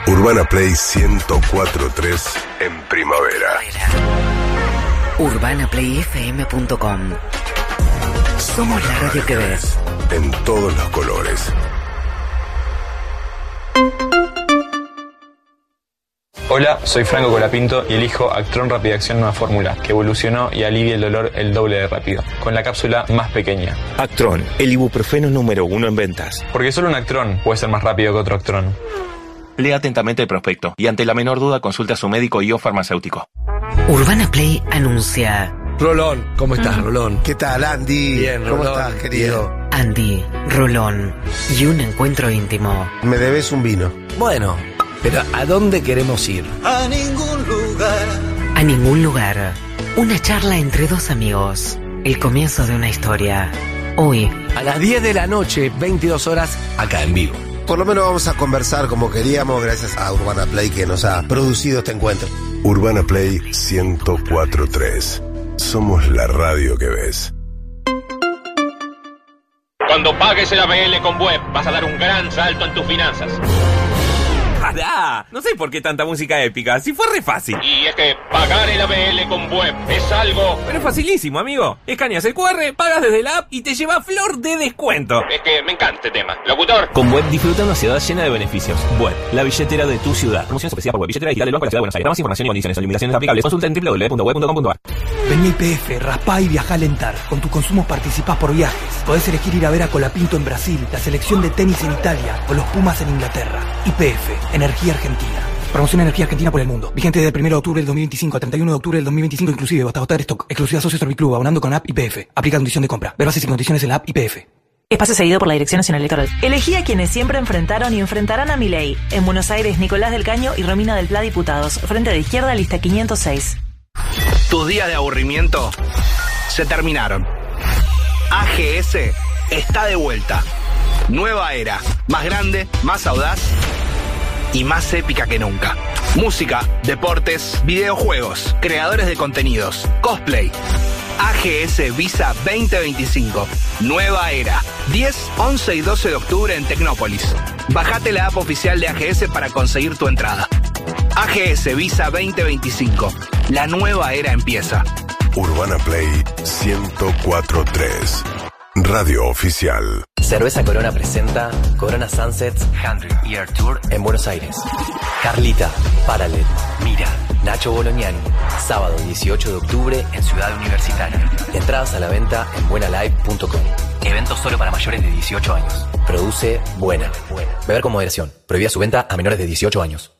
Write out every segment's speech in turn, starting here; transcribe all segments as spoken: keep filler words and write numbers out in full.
Urbana Play ciento cuatro punto tres en primavera. urbana play f m punto com. Somos la radio que ves. En todos los colores. Hola, soy Franco Colapinto y elijo Actron Rapidación Nueva Fórmula, que evolucionó y alivia el dolor el doble de rápido, con la cápsula más pequeña. Actron, el ibuprofeno número uno en ventas. Porque solo un Actron puede ser más rápido que otro Actron. Lea atentamente el prospecto y ante la menor duda consulte a su médico y o farmacéutico. Urbana Play anuncia. Rolón, ¿cómo estás, Rolón? ¿Qué tal, Andy? Bien, ¿Cómo Rolón, estás, querido? bien. Andy, Rolón y un encuentro íntimo. Me debes un vino. Bueno, pero ¿a dónde queremos ir? A ningún lugar. A ningún lugar. Una charla entre dos amigos. El comienzo de una historia. Hoy, A las diez de la noche, veintidós horas, acá en vivo. Por lo menos vamos a conversar como queríamos gracias a Urbana Play que nos ha producido este encuentro. Urbana Play ciento cuatro punto tres. Somos la radio que ves. Cuando pagues el A B L con Web, vas a dar un gran salto en tus finanzas. ¡Pará! No sé por qué tanta música épica, si fue re fácil. Y es que pagar el A B L con Web es algo... Pero es facilísimo, amigo. Escaneas el cu erre, pagas desde la app y te lleva flor de descuento. Es que me encanta este tema. Locutor. Con Web disfruta una ciudad llena de beneficios. Web, la billetera de tu ciudad. Promoción especial por Web, billetera digital del Banco de la Ciudad de Buenos Aires. Más información y condiciones o limitaciones aplicables. Consulta en doble u doble u doble u punto web punto com punto a r. Vení a I P F, raspá y viajá a Lentar. Con tu consumo participás por viajes. Podés elegir ir a ver a Colapinto en Brasil, la selección de tenis en Italia o los Pumas en Inglaterra. I P F, Energía Argentina. Promoción Energía Argentina por el mundo. Vigente desde el primero de octubre del dos mil veinticinco al treinta y uno de octubre del dos mil veinticinco inclusive hasta agotar stock. Exclusividad Socio Serviclub, abonando con app I P F. Aplica condición de compra. Ver bases y condiciones en la app I P F. Espacio cedido por la Dirección Nacional Electoral. Elegí a quienes siempre enfrentaron y enfrentarán a Milei. En Buenos Aires, Nicolás del Caño y Romina del Pla, diputados. Frente de Izquierda, lista quinientos seis. Tus días de aburrimiento se terminaron. A G S está de vuelta. Nueva era. Más grande, más audaz y más épica que nunca. Música, deportes, videojuegos, creadores de contenidos, cosplay. A G S Visa veinte veinticinco. Nueva era. diez, once y doce de octubre en Tecnópolis. Bajate la app oficial de A G S para conseguir tu entrada. A G S Visa veinte veinticinco. La nueva era empieza. Urbana Play ciento cuatro punto tres. Radio oficial. Cerveza Corona presenta Corona Sunsets cien Year Tour en Buenos Aires. Carlita, Paralel, Mira, Nacho Bolognani. Sábado dieciocho de octubre en Ciudad Universitaria. Entradas a la venta en buena live punto com. Evento solo para mayores de dieciocho años. Produce Buena. Beber con moderación. Prohibida su venta a menores de dieciocho años.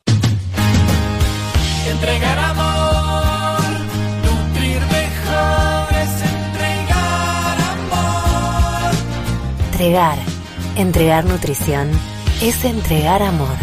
Entregar amor, nutrir mejor es entregar amor. Entregar, entregar nutrición, es entregar amor.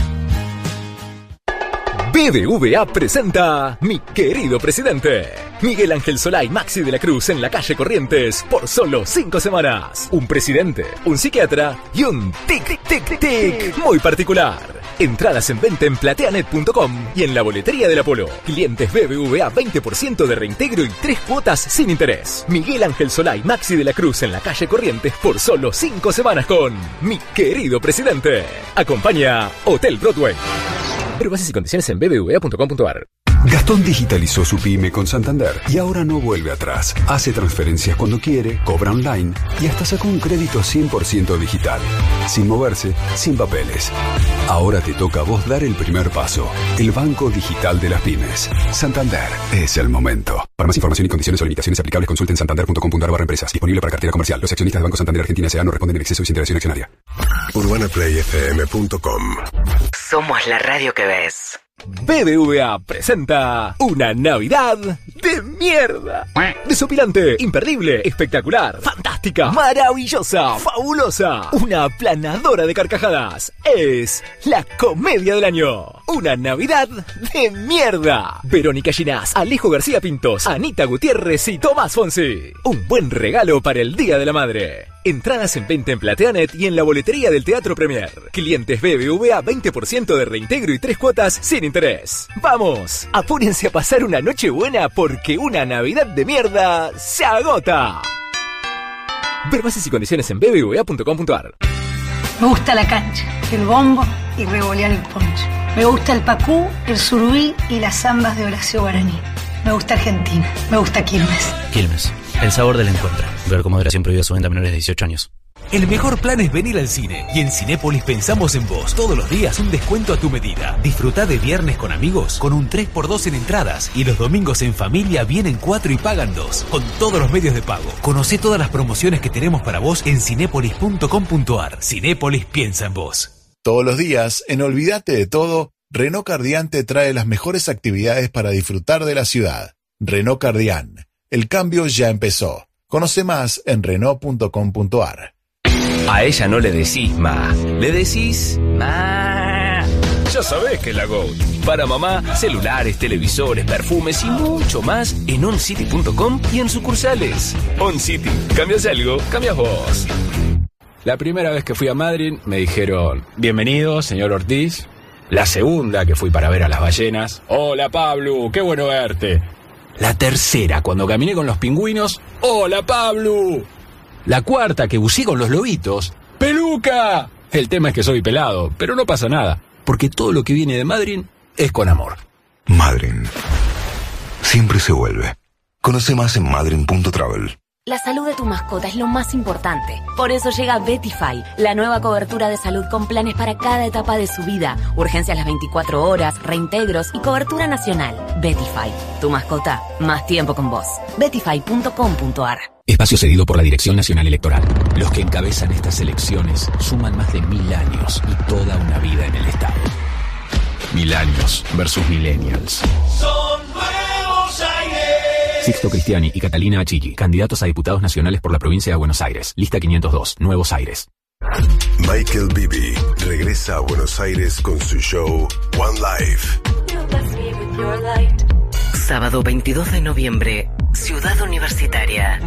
B B V A presenta Mi Querido Presidente. Miguel Ángel Solá y Maxi de la Cruz en la calle Corrientes por solo cinco semanas. Un presidente, un psiquiatra y un tic tic tic muy particular. Entradas en venta en plateanet punto com y en la boletería del Apolo. Clientes B B V A veinte por ciento de reintegro y tres cuotas sin interés. Miguel Ángel Solá y Maxi de la Cruz en la calle Corrientes por solo cinco semanas con Mi Querido Presidente. Acompaña Hotel Broadway. Pero bases y condiciones en b b v a punto com punto a r. Gastón digitalizó su pyme con Santander y ahora no vuelve atrás. Hace transferencias cuando quiere, cobra online y hasta sacó un crédito cien por ciento digital. Sin moverse, sin papeles. Ahora te toca a vos dar el primer paso. El Banco Digital de las Pymes. Santander es el momento. Para más información y condiciones o limitaciones aplicables, consulten santander punto com punto a r barra empresas. Disponible para cartera comercial. Los accionistas del Banco Santander Argentina S A no responden en exceso y sin interacción accionaria. urbana play f m punto com. Somos la radio que ves. B B V A presenta una Navidad de mierda. Desopilante, imperdible, espectacular, fantástica, maravillosa, fabulosa, una aplanadora de carcajadas. Es la comedia del año. Una Navidad de mierda. Verónica Ginás, Alejo García Pintos, Anita Gutiérrez y Tomás Fonsi. Un buen regalo para el Día de la Madre. Entradas en venta en Plateanet y en la boletería del Teatro Premier. Clientes B B V A veinte por ciento de reintegro y tres cuotas sin interés. ¡Vamos! Apúrense a pasar una noche buena porque una Navidad de mierda se agota. Ver bases y condiciones en b b v a punto com punto a r. Me gusta la cancha, el bombo y revolear el poncho. Me gusta el pacú, el surubí y las zambas de Horacio Guaraní. Me gusta Argentina. Me gusta Quilmes. Quilmes, el sabor del encuentro. Ver con moderación, prohibida su venta a menores de dieciocho años. El mejor plan es venir al cine. Y en Cinépolis pensamos en vos. Todos los días un descuento a tu medida. Disfrutá de viernes con amigos con un tres por dos en entradas. Y los domingos en familia vienen cuatro y pagan dos. Con todos los medios de pago. Conocé todas las promociones que tenemos para vos en cinépolis punto com punto ar. Cinépolis piensa en vos. Todos los días, en Olvídate de Todo, Renault Cardián te trae las mejores actividades para disfrutar de la ciudad. Renault Cardián. El cambio ya empezó. Conoce más en renault punto com punto ar. A ella no le decís ma, le decís ma. Ya sabés que es la GOAT. Para mamá, celulares, televisores, perfumes y mucho más en oncity punto com y en sucursales. OnCity. ¿Cambias algo? Cambias vos. La primera vez que fui a Madrid me dijeron, bienvenido, señor Ortiz. La segunda que fui para ver a las ballenas, hola Pablo, qué bueno verte. La tercera, cuando caminé con los pingüinos, hola Pablo. La cuarta, que buceé con los lobitos, ¡peluca! El tema es que soy pelado, pero no pasa nada, porque todo lo que viene de Madrid es con amor. Madrid. Siempre se vuelve. Conoce más en madrid punto travel. La salud de tu mascota es lo más importante. Por eso llega Betify, la nueva cobertura de salud con planes para cada etapa de su vida. Urgencias las veinticuatro horas, reintegros y cobertura nacional. Betify, tu mascota, más tiempo con vos. betify punto com punto ar. Espacio cedido por la Dirección Nacional Electoral. Los que encabezan estas elecciones suman más de mil años y toda una vida en el Estado. Mil años versus millennials. Son Nuevos Aires. Sixto Cristiani y Catalina Achilli, candidatos a diputados nacionales por la provincia de Buenos Aires. Lista quinientos dos, Nuevos Aires. Michael Bibi regresa a Buenos Aires con su show One Life. Sábado veintidós de noviembre, Ciudad Universitaria.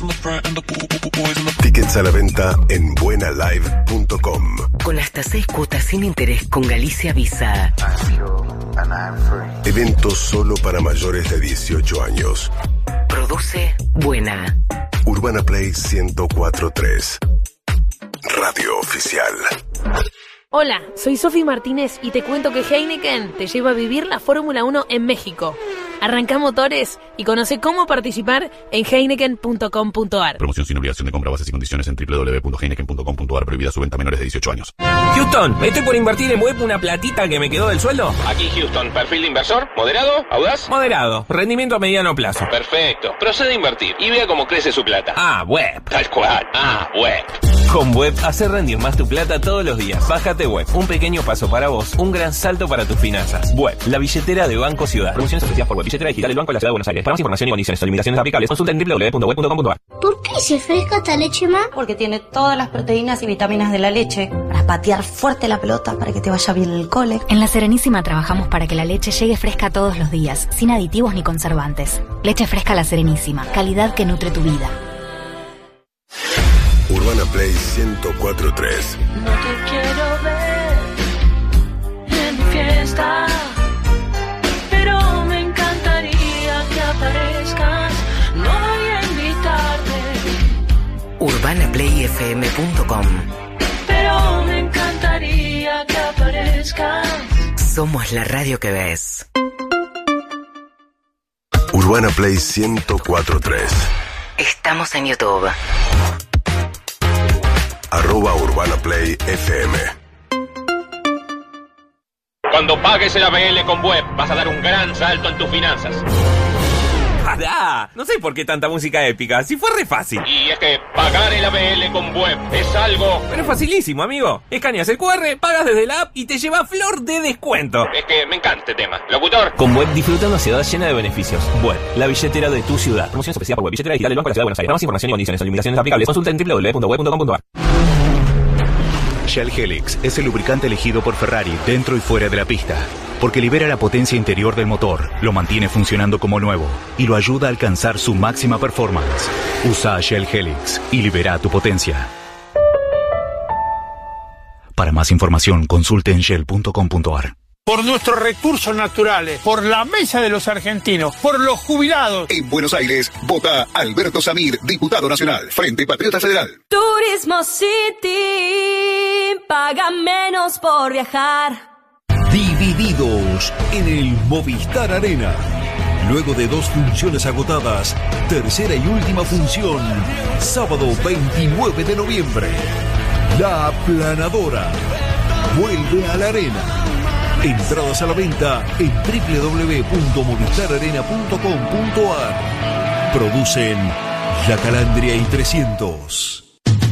Tickets a la venta en buena live punto com. Con hasta seis cuotas sin interés con Galicia Visa. Evento solo para mayores de dieciocho años. Produce Buena. Urbana Play ciento cuatro punto tres. Radio Oficial. Hola, soy Sofi Martínez y te cuento que Heineken te lleva a vivir la Fórmula uno en México. Arranca motores y conoce cómo participar en heineken punto com punto ar. Promoción sin obligación de compra, bases y condiciones en doble u doble u doble u punto heineken punto com punto ar. Prohibida su venta a menores de dieciocho años. Houston, ¿me estoy por invertir en web una platita que me quedó del sueldo? Aquí Houston, perfil de inversor, moderado, audaz. Moderado, rendimiento a mediano plazo. Perfecto, procede a invertir y vea cómo crece su plata. Ah, web. Tal cual, ah, web. Con Web, hace rendir más tu plata todos los días. Bájate Web, un pequeño paso para vos, un gran salto para tus finanzas. Web, la billetera de Banco Ciudad. Promociones ofrecidas por Web, billetera digital del Banco de la Ciudad de Buenos Aires. Para más información y condiciones o limitaciones aplicables, consulta en doble u doble u doble u punto web punto com punto ar. ¿Por qué dice fresca esta leche, ma? Porque tiene todas las proteínas y vitaminas de la leche para patear fuerte la pelota, para que te vaya bien el cole. En La Serenísima trabajamos para que la leche llegue fresca todos los días, sin aditivos ni conservantes. Leche fresca La Serenísima, calidad que nutre tu vida. Urbana Play ciento cuatro punto tres. No te quiero ver en mi fiesta, pero me encantaría que aparezcas. No voy a invitarte. urbana play f m punto com. Pero me encantaría que aparezcas. Somos la radio que ves. Urbana Play ciento cuatro punto tres. Estamos en YouTube. Arroba Urbana Play F M. Cuando pagues el A B L con Web, vas a dar un gran salto en tus finanzas. ¡Pará! No sé por qué tanta música épica, si fue re fácil. Y es que pagar el A B L con Web es algo... Pero es facilísimo, amigo. Escaneas el cu erre, pagas desde la app y te lleva flor de descuento. Es que me encanta este tema. Locutor. Con Web disfruta una ciudad llena de beneficios. Web, la billetera de tu ciudad. Promociones ofrecidas por Web, billetera digital del Banco de la Ciudad de Buenos Aires. Para más información y condiciones o limitaciones aplicables, consulta en doble u doble u doble u punto web punto com punto ar. Shell Helix es el lubricante elegido por Ferrari dentro y fuera de la pista, porque libera la potencia interior del motor, lo mantiene funcionando como nuevo y lo ayuda a alcanzar su máxima performance. Usa Shell Helix y libera tu potencia. Para más información, consulte en shell punto com punto ar. Por nuestros recursos naturales, por la mesa de los argentinos, por los jubilados. En Buenos Aires, vota Alberto Samir, diputado nacional, Frente Patriota Federal. Turismo City, paga menos por viajar. Divididos en el Movistar Arena. Luego de dos funciones agotadas, tercera y última función, sábado veintinueve de noviembre. La Aplanadora vuelve a la arena. Entradas a la venta en doble u doble u doble u punto movistar arena punto com punto a r. Producen La Calandria y trescientos.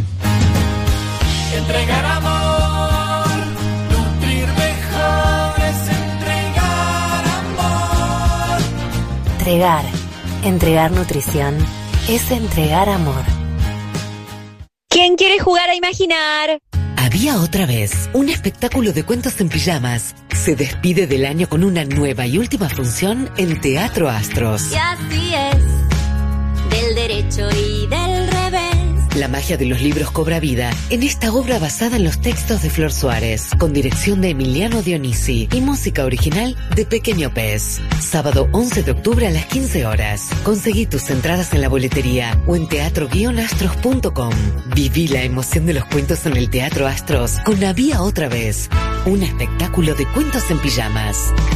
Entregar amor, nutrir mejor es entregar amor. Entregar, entregar nutrición, es entregar amor. ¿Quién quiere jugar a imaginar? Había otra vez un espectáculo de cuentos en pijamas. Se despide del año con una nueva y última función en Teatro Astros. Y así es, del derecho y del revés. La magia de los libros cobra vida en esta obra basada en los textos de Flor Suárez, con dirección de Emiliano Dionisi y música original de Pequeño Pez. Sábado once de octubre a las quince horas. Conseguí tus entradas en la boletería o en teatro guion astros punto com. Viví la emoción de los cuentos en el Teatro Astros con Había otra vez. Un espectáculo de cuentos en pijamas.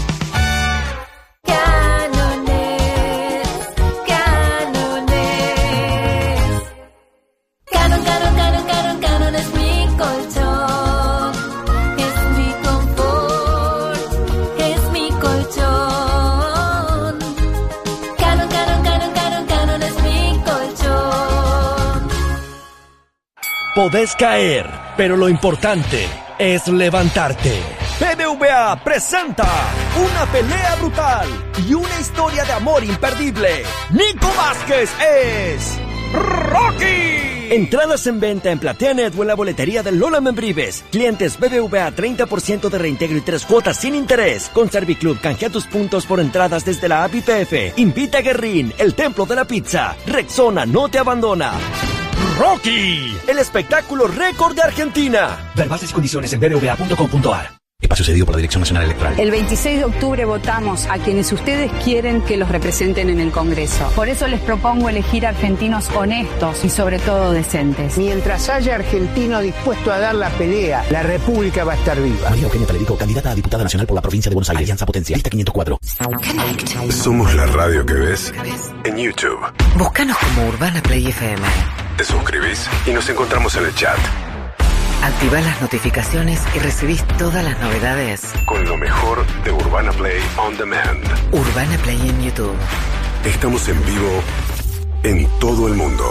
Podés caer, pero lo importante es levantarte. B B V A presenta una pelea brutal y una historia de amor imperdible. Nico Vázquez es Rocky. Entradas en venta en PlateaNet o en la boletería de Lola Membrives. Clientes B B V A treinta por ciento de reintegro y tres cuotas sin interés. Con Serviclub canjea tus puntos por entradas desde la app I P F. Invita a Guerrín, el templo de la pizza. Rexona no te abandona. Rocky, el espectáculo récord de Argentina. Ver bases y condiciones en b b v a punto com punto a r. Espacio cedido por la Dirección Nacional Electoral. El veintiséis de octubre votamos a quienes ustedes quieren que los representen en el Congreso. Por eso les propongo elegir argentinos honestos y sobre todo decentes. Mientras haya argentino dispuesto a dar la pelea, la República va a estar viva. María Eugenia Talerico, candidata a diputada nacional por la provincia de Buenos Aires. Alianza Potencia, lista quinientos cuatro. Somos la radio que ves en YouTube. Búscanos como Urbana Play F M. Te suscribís y nos encontramos en el chat. Activá las notificaciones y recibís todas las novedades con lo mejor de Urbana Play On Demand. Urbana Play en YouTube. Estamos en vivo en todo el mundo.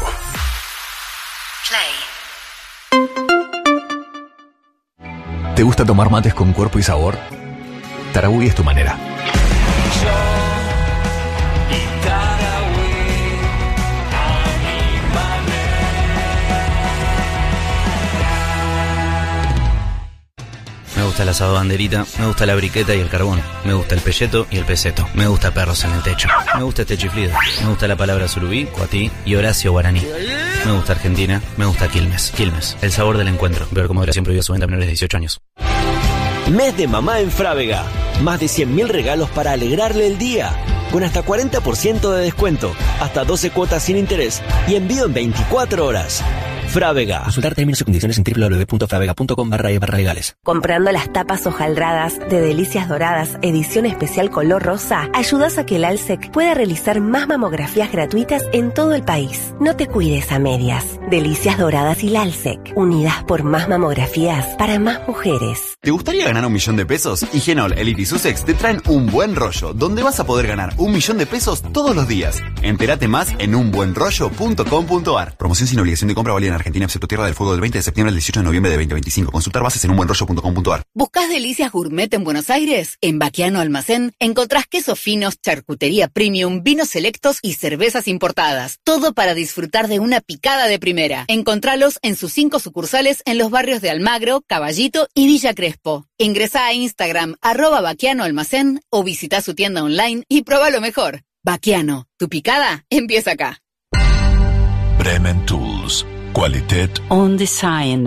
¿Te gusta tomar mates con cuerpo y sabor? Tarahui es tu manera. Me gusta el asado banderita, me gusta la briqueta y el carbón, me gusta el pelleto y el peseto, me gusta perros en el techo, me gusta este chiflido, me gusta la palabra surubí, cuatí y Horacio Guaraní. Me gusta Argentina, me gusta Quilmes. Quilmes, el sabor del encuentro. Ver cómo moderación prohibida su venta a menores de dieciocho años. Mes de mamá en Frávega. Más de cien mil regalos para alegrarle el día. Con hasta cuarenta por ciento de descuento, hasta doce cuotas sin interés y envío en veinticuatro horas. Frávega. Consultar términos y condiciones en doble u doble u doble u punto frávega punto com barra e barra legales. Comprando las tapas hojaldradas de Delicias Doradas, edición especial color rosa, ayudas a que el ALSEC pueda realizar más mamografías gratuitas en todo el país. No te cuides a medias. Delicias Doradas y la ALSEC, unidas por más mamografías para más mujeres. ¿Te gustaría ganar un millón de pesos? Higienol, Elite y Sussex te traen un buen rollo, donde vas a poder ganar un millón de pesos todos los días. Entérate más en un buen rollo punto com punto a r. Promoción sin obligación de compra válida en Argentina, excepto Tierra del Fuego, del veinte de septiembre al dieciocho de noviembre de veinte veinticinco. Consultar bases en un buen rollo punto com punto a r. ¿Buscás delicias gourmet en Buenos Aires? En Baquiano Almacén encontrás quesos finos, charcutería premium, vinos selectos y cervezas importadas. Todo para disfrutar de una picada de primera. Encontralos en sus cinco sucursales en los barrios de Almagro, Caballito y Villa Crespo. Ingresá a Instagram, arroba Baquiano Almacén, o visita su tienda online y prueba lo mejor. Baquiano, tu picada empieza acá. Bremen Tools. Qualitet On Design.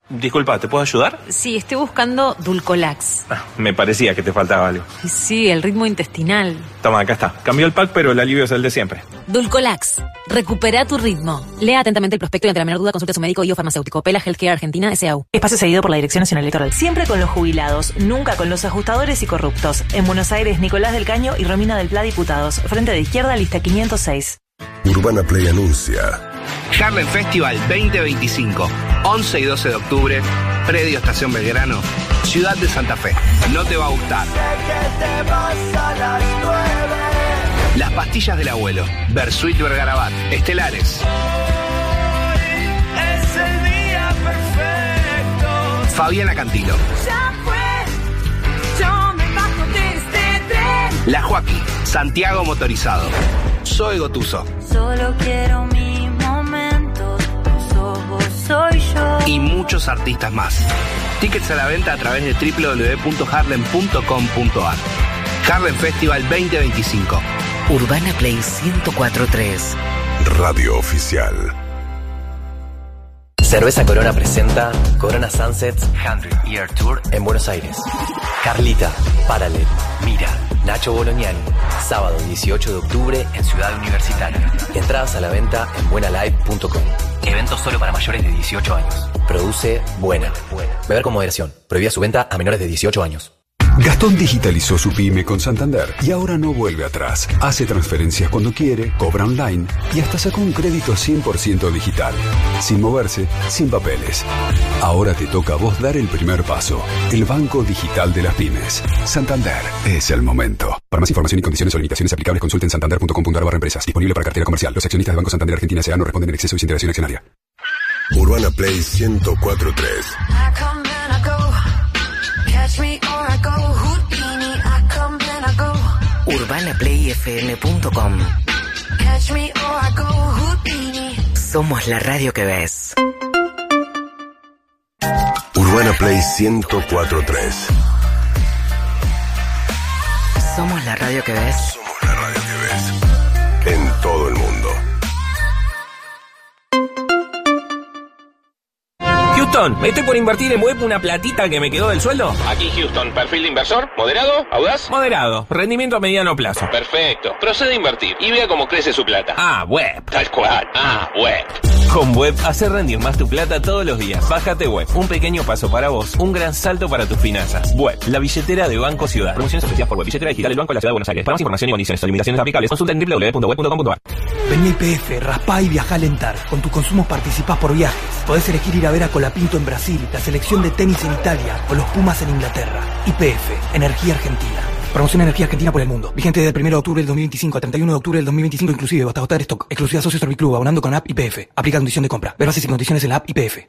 Disculpa, ¿te puedo ayudar? Sí, estoy buscando Dulcolax. Ah, me parecía que te faltaba algo. Sí, el ritmo intestinal. Toma, acá está. Cambió el pack, pero el alivio es el de siempre. Dulcolax. Recupera tu ritmo. Lea atentamente el prospecto y ante la menor duda consulte a su médico y o farmacéutico. Pela Healthcare Argentina, S A U. Espacio seguido por la Dirección Nacional Electoral. Siempre con los jubilados, nunca con los ajustadores y corruptos. En Buenos Aires, Nicolás del Caño y Romina del Pla, diputados. Frente de izquierda, lista quinientos seis. Urbana Play anuncia. Harlem Festival veinte veinticinco, once y doce de octubre, Predio Estación Belgrano, Ciudad de Santa Fe. No te va a gustar. Las pastillas del abuelo, Bersuit Vergarabat, Estelares. Es el día perfecto. Fabiana Cantilo. Ya fue, yo me bajo de este tren. La Joaquí, Santiago Motorizado. Soy Gotuso. Solo quiero mi momento, tus ojos soy yo. Y muchos artistas más. Tickets a la venta a través de doble u doble u doble u punto harlem punto com punto a r. Harlem Festival veinte veinticinco. Urbana Play ciento cuatro punto tres. Radio Oficial. Cerveza Corona presenta Corona Sunsets cien Year Tour en Buenos Aires. Carlita, Paralel, Mira, Nacho Bolognani. Sábado dieciocho de octubre en Ciudad Universitaria. Entradas a la venta en buenalive punto com. Evento solo para mayores de dieciocho años. Produce Buena. Beber con moderación. Prohibida su venta a menores de dieciocho años. Gastón digitalizó su pyme con Santander y ahora no vuelve atrás. Hace transferencias cuando quiere, cobra online y hasta sacó un crédito cien por ciento digital. Sin moverse, sin papeles. Ahora te toca a vos dar el primer paso. El banco digital de las pymes. Santander es el momento. Para más información y condiciones o limitaciones aplicables, consulten santander punto com punto a r barra empresas. Disponible para cartera comercial. Los accionistas del Banco Santander Argentina S A no responden en exceso y sin integración accionaria. Urbana Play ciento cuatro punto tres. urbana play f m punto com. Somos la radio que ves. Urbana Play ciento cuatro punto tres. Somos la radio que ves. Somos la radio que ves. En todo el mundo. Houston, me estoy por invertir en web una platita que me quedó del sueldo. Aquí Houston, perfil de inversor, moderado, audaz. Moderado, rendimiento a mediano plazo. Perfecto, procede a invertir y vea cómo crece su plata. Ah, web. Tal cual, ah, web. Con Web, hacer rendir más tu plata todos los días. Bájate Web, un pequeño paso para vos, un gran salto para tus finanzas. Web, la billetera de Banco Ciudad. Promociones especiales por Web, billetera digital del Banco de la Ciudad de Buenos Aires. Para más información y condiciones o limitaciones aplicables, consulta en doble u doble u doble u punto web punto com punto a r. Vení a I P F, raspá y viajá a Lentar. Con tus consumos participás por viajes. Podés elegir ir a ver a Colapinto en Brasil, la selección de tenis en Italia o los Pumas en Inglaterra. I P F, Energía Argentina. Promoción Energía Argentina por el mundo. Vigente desde el primero de octubre del dos mil veinticinco a treinta y uno de octubre del dos mil veinticinco inclusive hasta agotar stock. Exclusiva Socio Serviclub, abonando con app I P F. Aplica condición de compra. Ver bases y condiciones en la app I P F.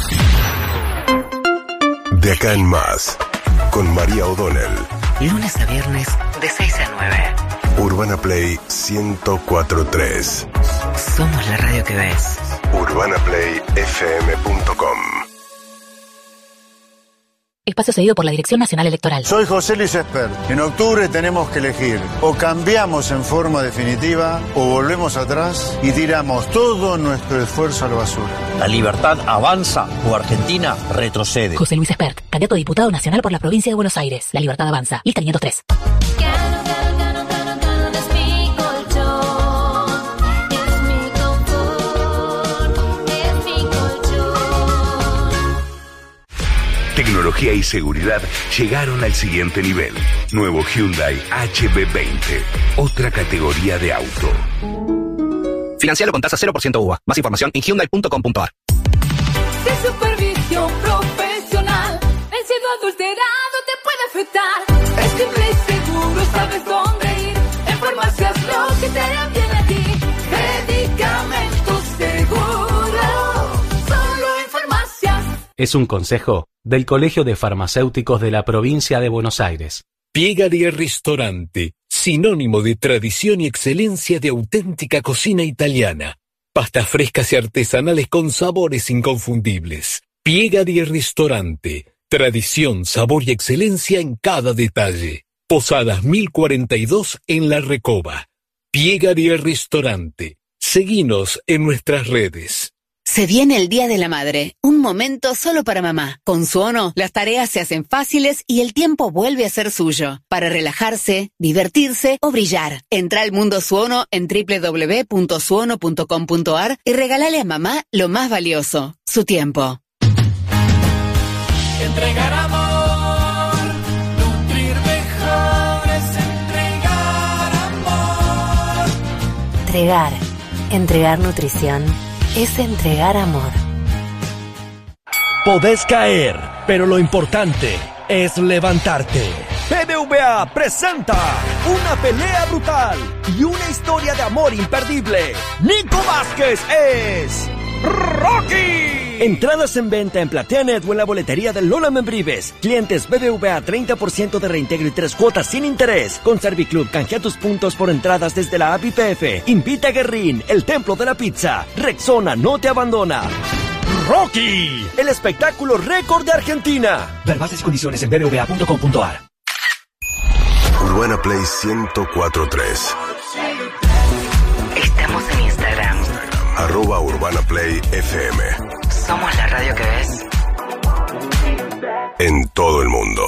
De acá en más, con María O'Donnell. Lunes a viernes de seis a nueve. Urbana Play ciento cuatro punto tres. Somos la radio que ves. urbana play f m punto com. Espacio cedido por la Dirección Nacional Electoral. Soy José Luis Espert. En octubre tenemos que elegir. O cambiamos en forma definitiva, o volvemos atrás y tiramos todo nuestro esfuerzo a la basura. La libertad avanza o Argentina retrocede. José Luis Espert, candidato a diputado nacional por la provincia de Buenos Aires. La libertad avanza. Lista quinientos tres. Tecnología y seguridad llegaron al siguiente nivel. Nuevo Hyundai H B veinte. Otra categoría de auto. Financialo con tasa cero por ciento U V A. Más información en hyundai punto com punto a r. De supervisión profesional, el cielo adulterado te puede afectar. Es simple y seguro, sabes dónde ir. En farmacias lo que te hará bien a ti. Medicamentos seguros, solo en farmacias. Es un consejo del Colegio de Farmacéuticos de la Provincia de Buenos Aires. Piegari Ristorante, sinónimo de tradición y excelencia de auténtica cocina italiana. Pastas frescas y artesanales con sabores inconfundibles. Piegari Ristorante, tradición, sabor y excelencia en cada detalle. Posadas mil cuarenta y dos en La Recoba. Piegari Ristorante. Seguinos en nuestras redes. Se viene el Día de la Madre, un momento solo para mamá. Con Suono, las tareas se hacen fáciles y el tiempo vuelve a ser suyo. Para relajarse, divertirse o brillar. Entra al mundo Suono en doble u doble u doble u punto suono punto com punto a r y regálale a mamá lo más valioso, su tiempo. Entregar amor, nutrir mejor es entregar amor. Entregar, entregar nutrición, es entregar amor. Podés caer, pero lo importante es levantarte. B B V A presenta una pelea brutal y una historia de amor imperdible. Nico Vázquez es Rocky. Entradas en venta en PlateaNet o en la boletería del Lola Membrives. Clientes B B V A treinta por ciento de reintegro y tres cuotas sin interés. Con Serviclub canjea tus puntos por entradas desde la app I P F. Invita a Guerrín, el templo de la pizza. Rexona no te abandona. Rocky, el espectáculo récord de Argentina. Ver bases y condiciones en b b v a punto com punto a r. Urbana Play ciento cuatro punto tres. Estamos en Instagram. Arroba Urbana Play F M. Somos la radio que ves. En todo el mundo.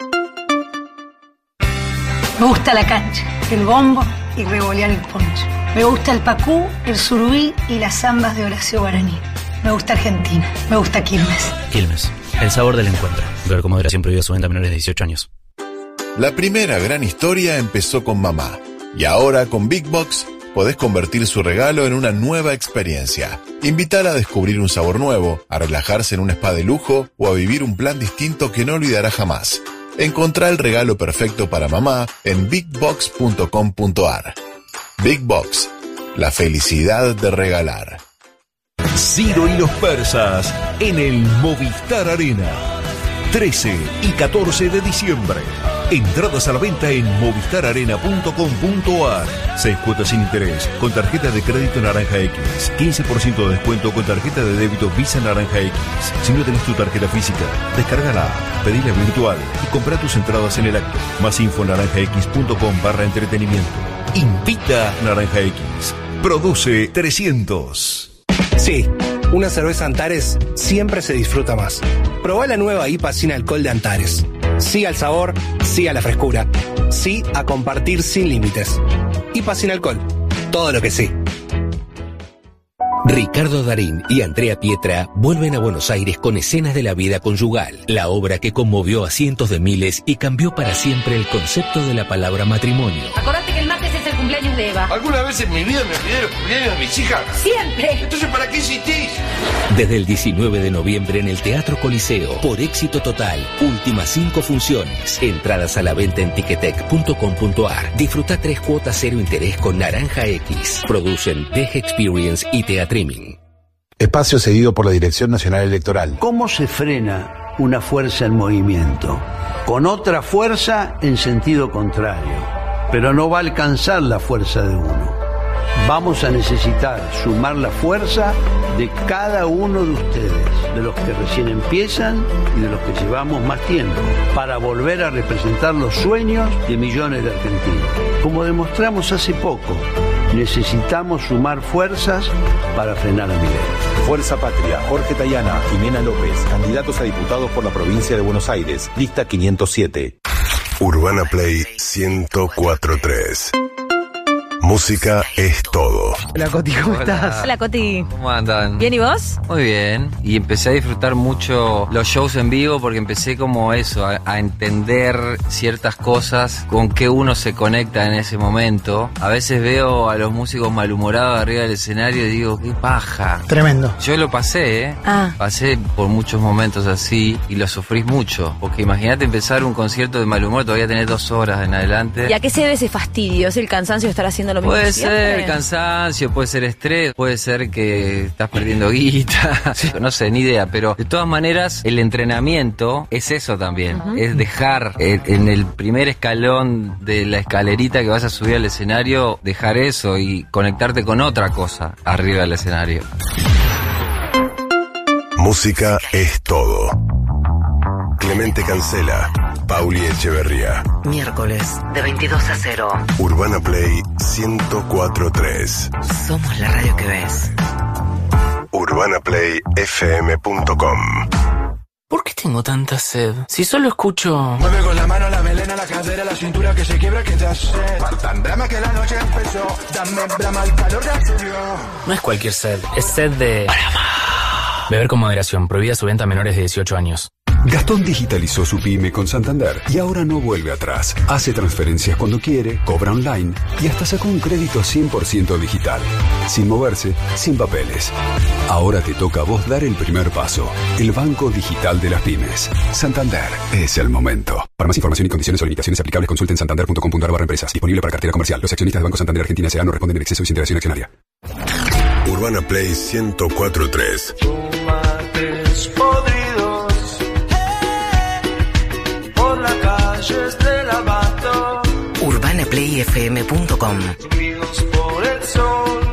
Me gusta la cancha, el bombo y revolear el poncho. Me gusta el pacú, el surubí y las zambas de Horacio Guaraní. Me gusta Argentina. Me gusta Quilmes. Quilmes, el sabor del encuentro. Ver cómo Moderación prohibió su venta a menores de dieciocho años. La primera gran historia empezó con mamá. Y ahora con Big Box podés convertir su regalo en una nueva experiencia. Invítala a descubrir un sabor nuevo, a relajarse en un spa de lujo o a vivir un plan distinto que no olvidará jamás. Encontrá el regalo perfecto para mamá en big box punto com punto a r. Big Box, la felicidad de regalar. Ciro y los persas en el Movistar Arena. trece y catorce de diciembre. Entradas a la venta en movistar arena punto com punto a r. Seis cuotas sin interés con tarjeta de crédito Naranja X. quince por ciento de descuento con tarjeta de débito Visa Naranja X. Si no tenés tu tarjeta física, descárgala, pedila virtual y comprá tus entradas en el acto. Más info en naranja x punto com barra entretenimiento. Invita Naranja X. Produce trescientos. Sí, una cerveza Antares siempre se disfruta más. Probá la nueva I P A sin alcohol de Antares. Sí al sabor, sí a la frescura. Sí a compartir sin límites. I P A sin alcohol. Todo lo que sí. Ricardo Darín y Andrea Pietra vuelven a Buenos Aires con Escenas de la Vida Conyugal, la obra que conmovió a cientos de miles y cambió para siempre el concepto de la palabra matrimonio. Acordate que el martes es el cumpleaños de Eva. ¿Alguna vez en mi vida me olvidé los cumpleaños de mis hijas? Siempre. Entonces, ¿para qué insistís? Desde el diecinueve de noviembre en el Teatro Coliseo, por éxito total, últimas cinco funciones. Entradas a la venta en ticketek punto com punto a r. Disfruta tres cuotas cero interés con Naranja X. Producen Deje Experience y Teatro. Espacio cedido por la Dirección Nacional Electoral. ¿Cómo se frena una fuerza en movimiento? Con otra fuerza en sentido contrario. Pero no va a alcanzar la fuerza de uno. Vamos a necesitar sumar la fuerza de cada uno de ustedes, de los que recién empiezan y de los que llevamos más tiempo, para volver a representar los sueños de millones de argentinos. Como demostramos hace poco, necesitamos sumar fuerzas para frenar a Milei. Fuerza Patria, Jorge Tayana, Jimena López, candidatos a diputados por la provincia de Buenos Aires, lista quinientos siete. Urbana Play ciento cuatro punto tres. Música es todo. Hola Coti, ¿cómo Hola. estás? Hola Coti. ¿Cómo andan? ¿Bien y vos? Muy bien. Y empecé a disfrutar mucho los shows en vivo porque empecé como eso, a, a entender ciertas cosas con que uno se conecta en ese momento. A veces veo a los músicos malhumorados arriba del escenario y digo, qué paja. Tremendo. Yo lo pasé, ¿eh? Ah. Pasé por muchos momentos así y lo sufrís mucho. Porque imagínate empezar un concierto de mal humor, todavía tenés dos horas en adelante. ¿Y a qué se debe ese fastidio? ¿Es el cansancio de estar haciendo lo mismo Puede siempre? ser cansancio, puede ser estrés, puede ser que estás perdiendo guita, no sé, ni idea, pero de todas maneras el entrenamiento es eso también, uh-huh. Es dejar eh, en el primer escalón de la escalerita que vas a subir al escenario, dejar eso y conectarte con otra cosa arriba del escenario. Música es todo. Clemente Cancela, Pauli Echeverría. Miércoles, de veintidós a cero. Urbana Play ciento cuatro punto tres. Somos la radio que ves. Urbana. urbana play f m punto com. ¿Por qué tengo tanta sed? Si solo escucho... Mueve con la mano, la melena, la cadera, la cintura que se quiebra, que da sed. Tan drama que la noche empezó. Dame drama, el calor ya subió. No es cualquier sed, es sed de... Beber con moderación, prohibida su venta a menores de dieciocho años. Gastón digitalizó su pyme con Santander y ahora no vuelve atrás. Hace transferencias cuando quiere, cobra online y hasta sacó un crédito cien por ciento digital. Sin moverse, sin papeles. Ahora te toca a vos dar el primer paso. El banco digital de las pymes. Santander es el momento. Para más información y condiciones o limitaciones aplicables, consulten santander punto com punto a r barra empresas. Disponible para cartera comercial. Los accionistas de Banco Santander Argentina S A no responden en exceso de su integración accionaria. Urbana Play ciento cuatro punto tres. urbana play f m punto com. Por el sol,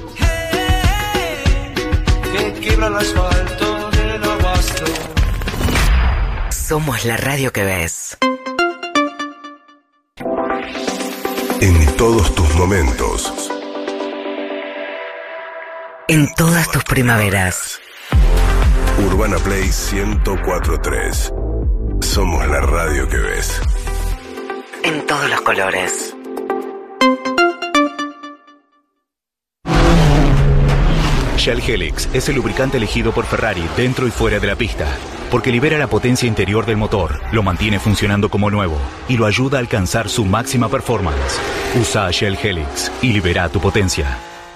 que quiebra el asfalto del abasto. Somos la radio que ves. En todos tus momentos. En todas tus primaveras. Urbana Play ciento cuatro punto tres. Somos la radio que ves. En todos los colores. Shell Helix es el lubricante elegido por Ferrari dentro y fuera de la pista, porque libera la potencia interior del motor, lo mantiene funcionando como nuevo y lo ayuda a alcanzar su máxima performance. Usa Shell Helix y libera tu potencia.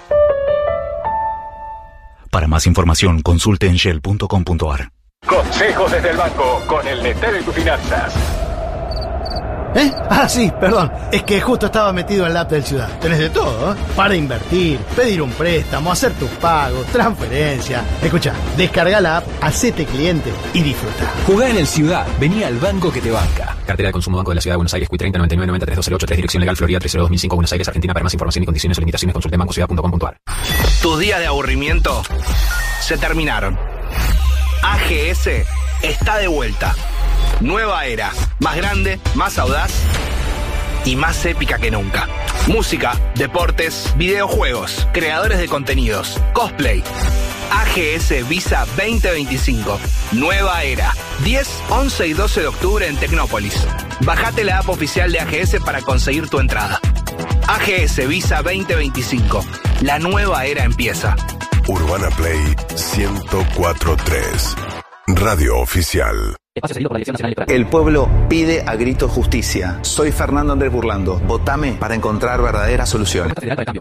Para más información, consulte en shell punto com punto a r. Consejos desde el banco con el N T de tus finanzas. ¿Eh? Ah, sí, perdón. Es que justo estaba metido en la app del Ciudad. Tenés de todo, ¿eh? Para invertir, pedir un préstamo, hacer tus pagos, transferencia. Escucha, descarga la app, hacete cliente y disfruta. Jugá en el Ciudad. Vení al banco que te banca. Cartera de consumo Banco de la Ciudad de Buenos Aires, Q treinta noventa y nueve noventa tres dos cero ocho tres, dirección legal Florida tres cero dos mil cinco, Buenos Aires, Argentina. Para más información y condiciones o limitaciones consulte banco ciudad punto com punto a r. Tus días de aburrimiento se terminaron. A G S está de vuelta. Nueva era, más grande, más audaz y más épica que nunca. Música, deportes, videojuegos, creadores de contenidos, cosplay. A G S Visa veinte veinticinco. Nueva era. diez, once y doce de octubre en Tecnópolis. Bajate la app oficial de A G S para conseguir tu entrada. A G S Visa veinte veinticinco. La nueva era empieza. Urbana Play ciento cuatro punto tres. Radio oficial. El pueblo pide a grito justicia. Soy Fernando Andrés Burlando. Votame para encontrar verdaderas soluciones.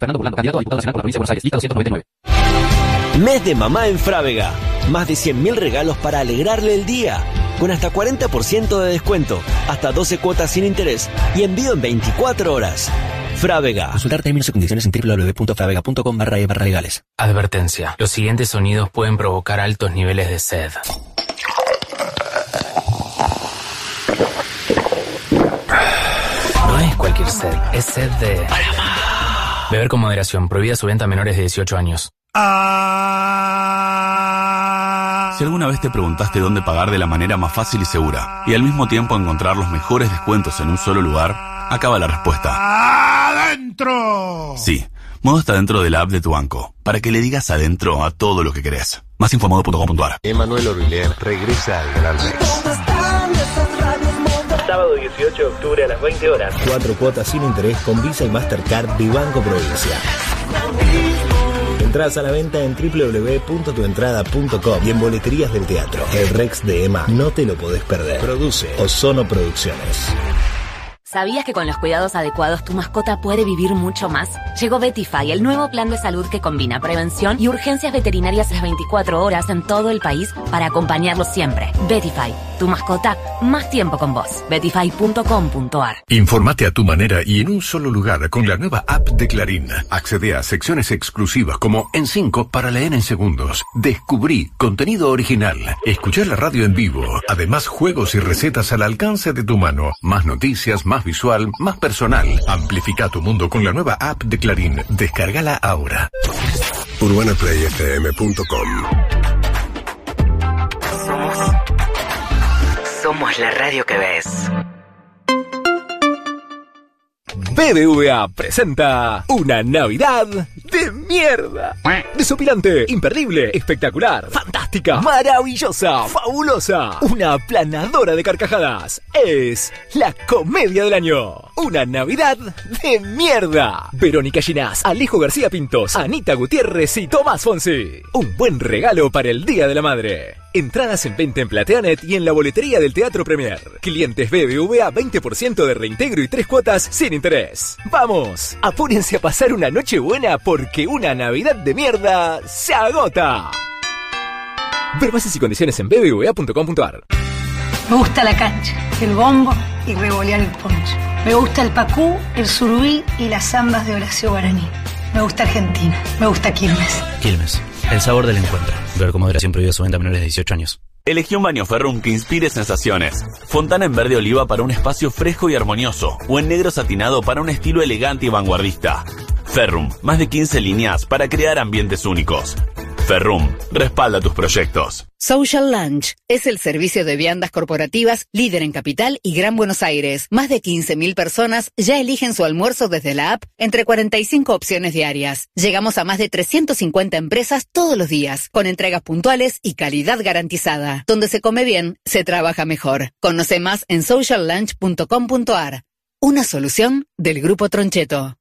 Mes de mamá en Frávega. Más de cien mil regalos para alegrarle el día. Con hasta cuarenta por ciento de descuento. Hasta doce cuotas sin interés. Y envío en veinticuatro horas. Frávega. Consultar términos y condiciones en w w w punto fravega punto com barra e barra legales. Advertencia. Los siguientes sonidos pueden provocar altos niveles de sed. No es cualquier sed, es sed de... Beber con moderación, prohibida su venta a menores de dieciocho años. Si alguna vez te preguntaste dónde pagar de la manera más fácil y segura, y al mismo tiempo encontrar los mejores descuentos en un solo lugar, acaba la respuesta. ¡Adentro! Sí, Modo está dentro de la app de tu banco, para que le digas adentro a todo lo que querés. Más info modo punto com punto a r. Emanuel Orbiler regresa al Gran Rex. Sábado dieciocho de octubre a las veinte horas. Cuatro cuotas sin interés con Visa y Mastercard de Banco Provincia. Entradas a la venta en w w w punto tu entrada punto com y en boleterías del teatro. El Rex de Ema, no te lo podés perder. Produce Ozono Producciones. ¿Sabías que con los cuidados adecuados tu mascota puede vivir mucho más? Llegó Vetify, el nuevo plan de salud que combina prevención y urgencias veterinarias las veinticuatro horas en todo el país para acompañarlos siempre. Vetify, tu mascota, más tiempo con vos. vetify punto com punto a r. Informate a tu manera y en un solo lugar con la nueva app de Clarín. Accede a secciones exclusivas como En cinco para leer en segundos. Descubrí contenido original. Escuchar la radio en vivo. Además, juegos y recetas al alcance de tu mano. Más noticias, más visual, más personal. Amplifica tu mundo con la nueva app de Clarín. Descárgala ahora. urbana play f m punto com. Somos, somos la radio que ves. B B V A presenta una Navidad de mierda. Desopilante, imperdible, espectacular, fantástica, maravillosa, fabulosa. Una aplanadora de carcajadas. Es la comedia del año. Una Navidad de mierda. Verónica Ginás, Alejo García Pintos, Anita Gutiérrez y Tomás Fonsi. Un buen regalo para el Día de la Madre. Entradas en venta en Plateanet y en la boletería del Teatro Premier. Clientes B B V A veinte por ciento de reintegro y tres cuotas sin interés. ¡Vamos! Apúrense a pasar una noche buena porque una Navidad de mierda se agota. Ver bases y condiciones en b b v a punto com punto a r. Me gusta la cancha, el bombo y revolear el poncho. Me gusta el pacú, el surubí y las zambas de Horacio Guaraní. Me gusta Argentina. Me gusta Quilmes. Quilmes, el sabor del encuentro. Ver con moderación prohibida su venta a menores de dieciocho años. Elegí un baño Ferrum que inspire sensaciones. Fontana en verde oliva para un espacio fresco y armonioso. O en negro satinado para un estilo elegante y vanguardista. Ferrum, más de quince líneas para crear ambientes únicos. Ferrum, respalda tus proyectos. Social Lunch es el servicio de viandas corporativas líder en Capital y Gran Buenos Aires. Más de quince mil personas ya eligen su almuerzo desde la app entre cuarenta y cinco opciones diarias. Llegamos a más de trescientas cincuenta empresas todos los días, con entregas puntuales y calidad garantizada. Donde se come bien, se trabaja mejor. Conoce más en social lunch punto com punto a r. Una solución del Grupo Troncheto.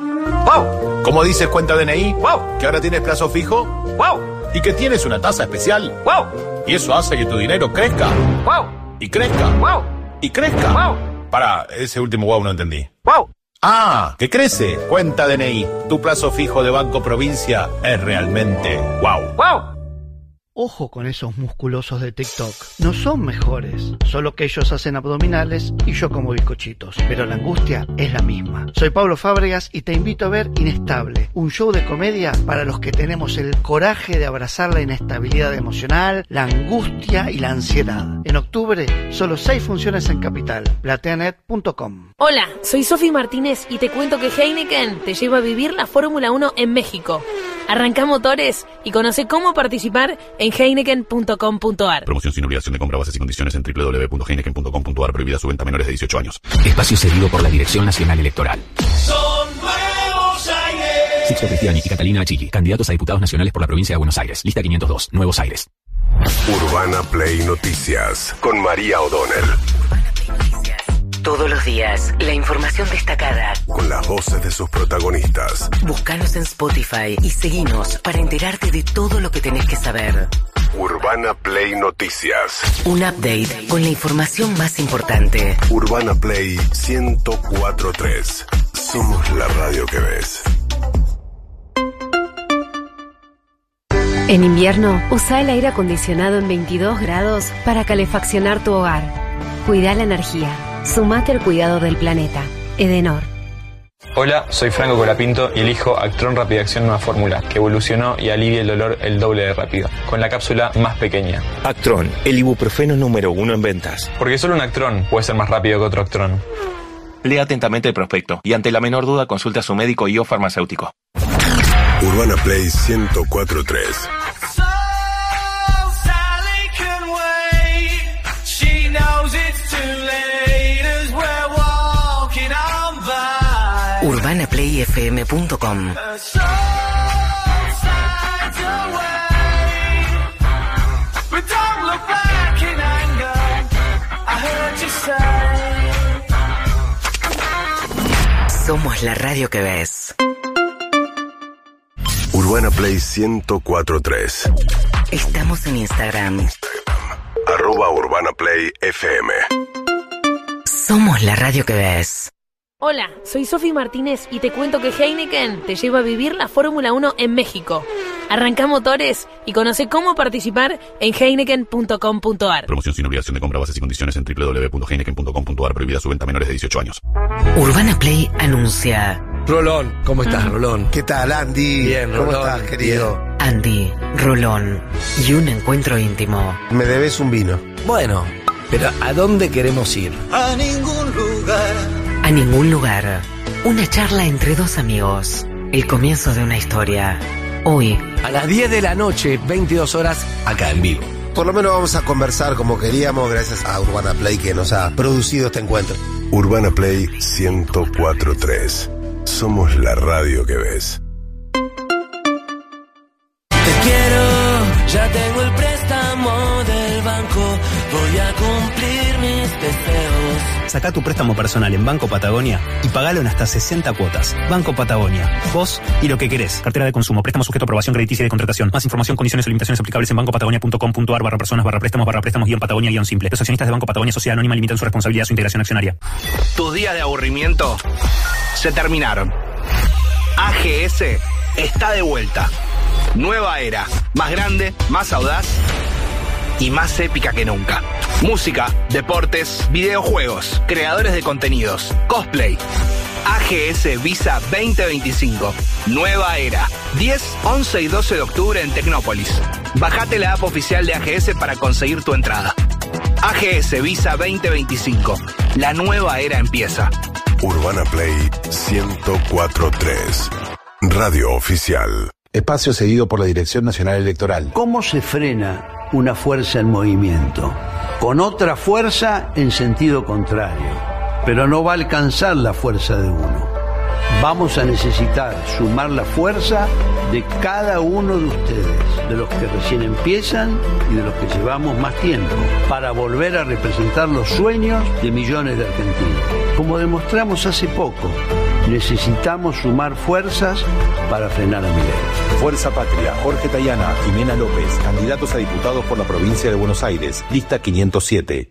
¡Wow! ¿Cómo dices cuenta D N I? ¡Wow! ¿Que ahora tienes plazo fijo? ¡Wow! ¿Y que tienes una tasa especial? ¡Wow! Y eso hace que tu dinero crezca. ¡Wow! Y crezca. ¡Wow! Y crezca. ¡Wow! Para, ese último wow no entendí. ¡Wow! ¡Ah! ¡Que crece! Cuenta D N I. Tu plazo fijo de Banco Provincia es realmente wow. ¡Wow! Ojo con esos musculosos de TikTok. No son mejores, solo que ellos hacen abdominales y yo como bizcochitos. Pero la angustia es la misma. Soy Pablo Fábregas y te invito a ver Inestable, un show de comedia para los que tenemos el coraje de abrazar la inestabilidad emocional, la angustia y la ansiedad. En octubre, solo seis funciones en Capital. plateanet punto com. Hola, soy Sofi Martínez y te cuento que Heineken te lleva a vivir la Fórmula uno en México. Arranca motores y conoce cómo participar en heineken punto com punto a r. Promoción sin obligación de compra, bases y condiciones en doble u doble u doble u punto heineken punto com punto a r. Prohibida su venta a menores de dieciocho años. Espacio cedido por la Dirección Nacional Electoral. Son nuevos aires. Sixto Cristiani y Catalina Achilli, candidatos a diputados nacionales por la provincia de Buenos Aires. Lista quinientos dos, Nuevos Aires. Urbana Play Noticias con María O'Donnell. Todos los días, la información destacada. Con las voces de sus protagonistas. Búscanos en Spotify y seguinos para enterarte de todo lo que tenés que saber. Urbana Play Noticias. Un update con la información más importante. Urbana Play ciento cuatro punto tres. Somos la radio que ves. En invierno, usa el aire acondicionado en veintidós grados para calefaccionar tu hogar. Cuida la energía. Sumate al cuidado del planeta. Edenor. Hola, soy Franco Colapinto y elijo Actron Rápida Acción Nueva Fórmula, que evolucionó y alivia el dolor el doble de rápido, con la cápsula más pequeña. Actron, el ibuprofeno número uno en ventas. Porque solo un Actron puede ser más rápido que otro Actron. Lea atentamente el prospecto y ante la menor duda consulte a su médico y o farmacéutico. Urbana Play ciento cuatro punto tres. urbana play f m punto com. Somos la radio que ves. Urbana Play ciento cuatro punto tres. Estamos en Instagram. Arroba Urbana Play F M. Somos la radio que ves. Hola, soy Sofi Martínez y te cuento que Heineken te lleva a vivir la Fórmula uno en México. Arranca motores y conoce cómo participar en heineken punto com punto a r. Promoción sin obligación de compra, bases y condiciones en doble u doble u doble u punto heineken punto com punto a r. Prohibida su venta a menores de dieciocho años. Urbana Play anuncia. Rolón, ¿cómo estás, Rolón? ¿Qué tal, Andy? Bien, ¿Cómo Rolón, estás, querido? bien. Andy, Rolón y un encuentro íntimo. Me debes un vino. Bueno, pero ¿a dónde queremos ir? A ningún lugar. A ningún lugar. Una charla entre dos amigos. El comienzo de una historia. Hoy, a las diez de la noche, veintidós horas, acá en vivo. Por lo menos vamos a conversar como queríamos, gracias a Urbana Play que nos ha producido este encuentro. Urbana Play ciento cuatro punto tres. Somos la radio que ves. Ya tengo el préstamo del banco, voy a cumplir mis deseos. Sacá tu préstamo personal en Banco Patagonia y pagalo en hasta sesenta cuotas. Banco Patagonia, vos y lo que querés. Cartera de consumo, préstamo sujeto a aprobación crediticia y de contratación. Más información, condiciones y limitaciones aplicables en bancopatagonia.com.ar barra personas barra préstamos barra préstamos guión Patagonia guión simple. Los accionistas de Banco Patagonia Sociedad Anónima limitan su responsabilidad a su integración accionaria. Tus días de aburrimiento se terminaron. A G S está de vuelta. Nueva era, más grande, más audaz y más épica que nunca. Música, deportes, videojuegos, creadores de contenidos, cosplay. A G S Visa veinte veinticinco. Nueva era. diez, once y doce de octubre en Tecnópolis. Bajate la app oficial de A G S para conseguir tu entrada. A G S Visa veinte veinticinco. La nueva era empieza. Urbana Play ciento cuatro punto tres. Radio Oficial. Espacio cedido por la Dirección Nacional Electoral. ¿Cómo se frena una fuerza en movimiento? Con otra fuerza en sentido contrario. Pero no va a alcanzar la fuerza de uno. Vamos a necesitar sumar la fuerza de cada uno de ustedes, de los que recién empiezan y de los que llevamos más tiempo, para volver a representar los sueños de millones de argentinos. Como demostramos hace poco, necesitamos sumar fuerzas para frenar a Milei. Fuerza Patria, Jorge Tayana, Jimena López, candidatos a diputados por la provincia de Buenos Aires, lista quinientos siete.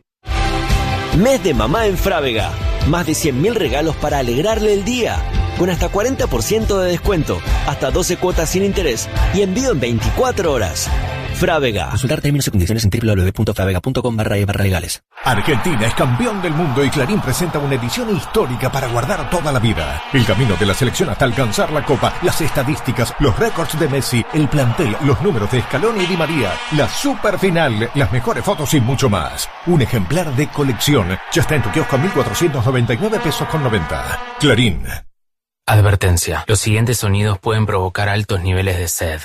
Mes de mamá en Frávega. Más de cien mil regalos para alegrarle el día. Con hasta cuarenta por ciento de descuento, hasta doce cuotas sin interés y envío en veinticuatro horas. Frávega. Consultar términos y condiciones en doble u doble u doble u punto fravega punto com barra e barra legales. Argentina es campeón del mundo y Clarín presenta una edición histórica para guardar toda la vida. El camino de la selección hasta alcanzar la Copa, las estadísticas, los récords de Messi, el plantel, los números de Scaloni y Di María, la superfinal, las mejores fotos y mucho más. Un ejemplar de colección. Ya está en tu kiosco a mil cuatrocientos noventa y nueve pesos con noventa. Clarín. Advertencia. Los siguientes sonidos pueden provocar altos niveles de sed.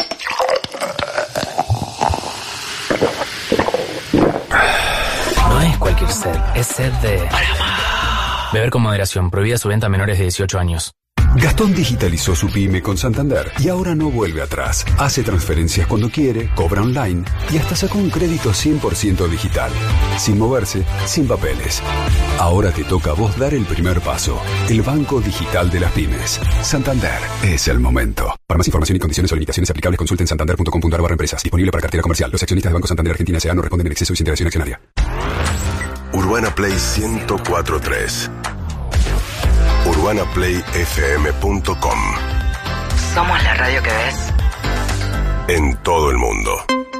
No es cualquier sed, es sed de... Beber con moderación. Prohibida su venta a menores de dieciocho años. Gastón digitalizó su pyme con Santander y ahora no vuelve atrás. Hace transferencias cuando quiere, cobra online y hasta sacó un crédito cien por ciento digital. Sin moverse, sin papeles. Ahora te toca a vos dar el primer paso. El banco digital de las pymes. Santander. Es el momento. Para más información y condiciones o limitaciones aplicables, consulten santander punto com punto ar barra empresas. Disponible para cartera comercial. Los accionistas de Banco Santander Argentina S A no responden en exceso y sin integración accionaria. Urbana Play ciento cuatro punto tres. urbana play f m punto com. Somos la radio que ves en todo el mundo.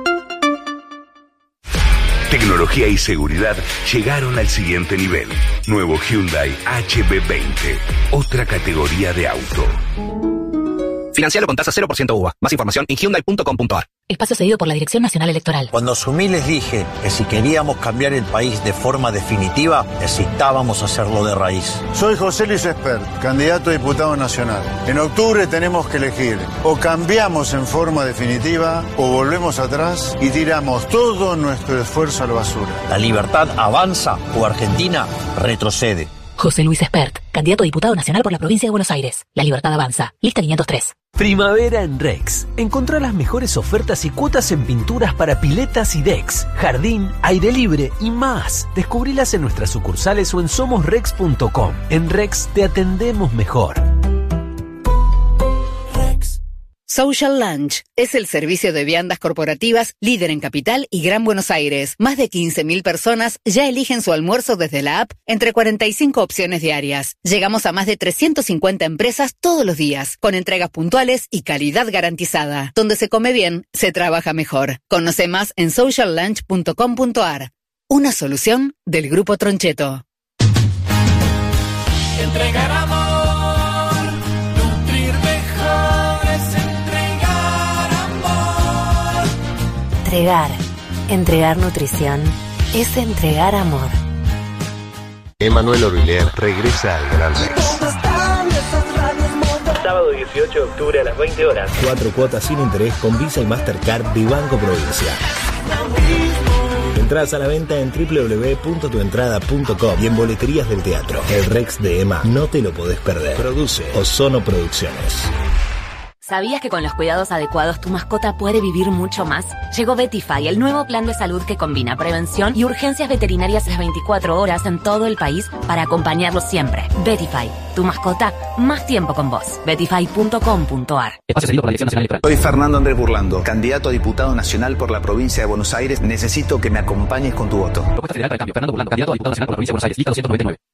Tecnología y seguridad llegaron al siguiente nivel. Nuevo Hyundai H B veinte, otra categoría de auto. Financialo con tasa cero por ciento U V A. Más información en hyundai punto com punto ar. Espacio cedido por la Dirección Nacional Electoral. Cuando asumí les dije que si queríamos cambiar el país de forma definitiva, necesitábamos hacerlo de raíz. Soy José Luis Espert, candidato a diputado nacional. En octubre tenemos que elegir o cambiamos en forma definitiva o volvemos atrás y tiramos todo nuestro esfuerzo a la basura. La libertad avanza o Argentina retrocede. José Luis Espert, candidato a diputado nacional por la provincia de Buenos Aires. La libertad avanza. Lista quinientos tres. Primavera en Rex. Encontrá las mejores ofertas y cuotas en pinturas para piletas y decks, jardín, aire libre y más. Descubrilas en nuestras sucursales o en somos rex punto com. En Rex te atendemos mejor. Social Lunch es el servicio de viandas corporativas líder en Capital y Gran Buenos Aires. Más de quince mil personas ya eligen su almuerzo desde la app entre cuarenta y cinco opciones diarias. Llegamos a más de trescientas cincuenta empresas todos los días, con entregas puntuales y calidad garantizada. Donde se come bien, se trabaja mejor. Conoce más en social lunch punto com punto ar. Una solución del Grupo Troncheto. Entregar amor, nutrir mejor es entregar amor. Entregar, entregar nutrición, es entregar amor. Emanuel Orbilier regresa al Gran Rex. Sábado dieciocho de octubre a las veinte horas. Cuatro cuotas sin interés con Visa y Mastercard de Banco Provincia. Entradas a la venta en doble u doble u doble u punto tu entrada punto com y en boleterías del teatro. El Rex de Ema, no te lo podés perder. Produce Ozono Producciones. ¿Sabías que con los cuidados adecuados tu mascota puede vivir mucho más? Llegó Betify, el nuevo plan de salud que combina prevención y urgencias veterinarias las veinticuatro horas en todo el país para acompañarlos siempre. Betify, tu mascota, más tiempo con vos. Betify punto com punto ar. Espacio cedido por la Dirección Nacional Electoral. Soy Fernando Andrés Burlando, candidato a diputado nacional por la provincia de Buenos Aires. Necesito que me acompañes con tu voto. Propuesta Federal para el Cambio. Fernando Burlando, candidato a diputado nacional por la provincia de Buenos Aires. Lista doscientos noventa y nueve.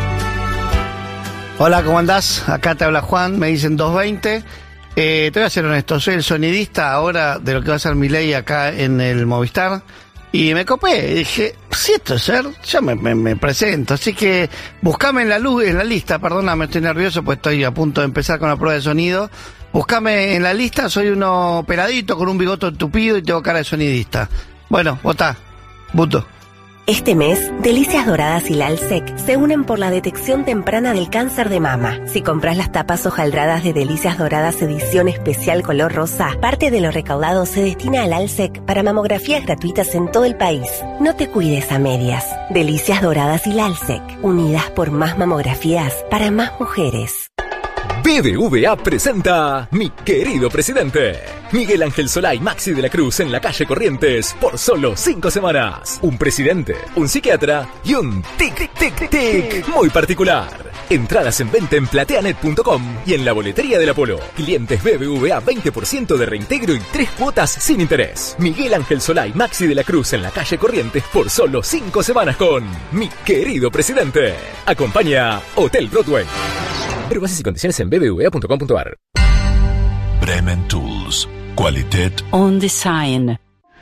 Hola, ¿cómo andás? Acá te habla Juan, me dicen doscientos veinte. Eh, te voy a ser honesto, soy el sonidista ahora de lo que va a ser mi ley acá en el Movistar. Y me copé, y dije, si esto es ser, yo me, me, me presento. Así que buscame en la luz, en la lista, perdóname, estoy nervioso, pues estoy a punto de empezar con la prueba de sonido. Buscame en la lista, soy uno peladito con un bigote tupido y tengo cara de sonidista. Bueno, votá, voto. Este mes, Delicias Doradas y la ALSEC se unen por la detección temprana del cáncer de mama. Si compras las tapas hojaldradas de Delicias Doradas edición especial color rosa, parte de lo recaudado se destina al ALSEC para mamografías gratuitas en todo el país. No te cuides a medias. Delicias Doradas y la ALSEC, unidas por más mamografías para más mujeres. B B V A presenta Mi Querido Presidente. Miguel Ángel Solá y Maxi de la Cruz en la calle Corrientes por solo cinco semanas. Un presidente, un psiquiatra y un tic tic tic muy particular. Entradas en venta en plateanet punto com y en la boletería del Apolo. Clientes B B V A veinte por ciento de reintegro y tres cuotas sin interés. Miguel Ángel Solá y Maxi de la Cruz en la calle Corrientes por solo cinco semanas con Mi Querido Presidente. Acompaña Hotel Broadway. Pero bases y condiciones en b b v a punto com punto ar. Bremen Tools. Qualität on design.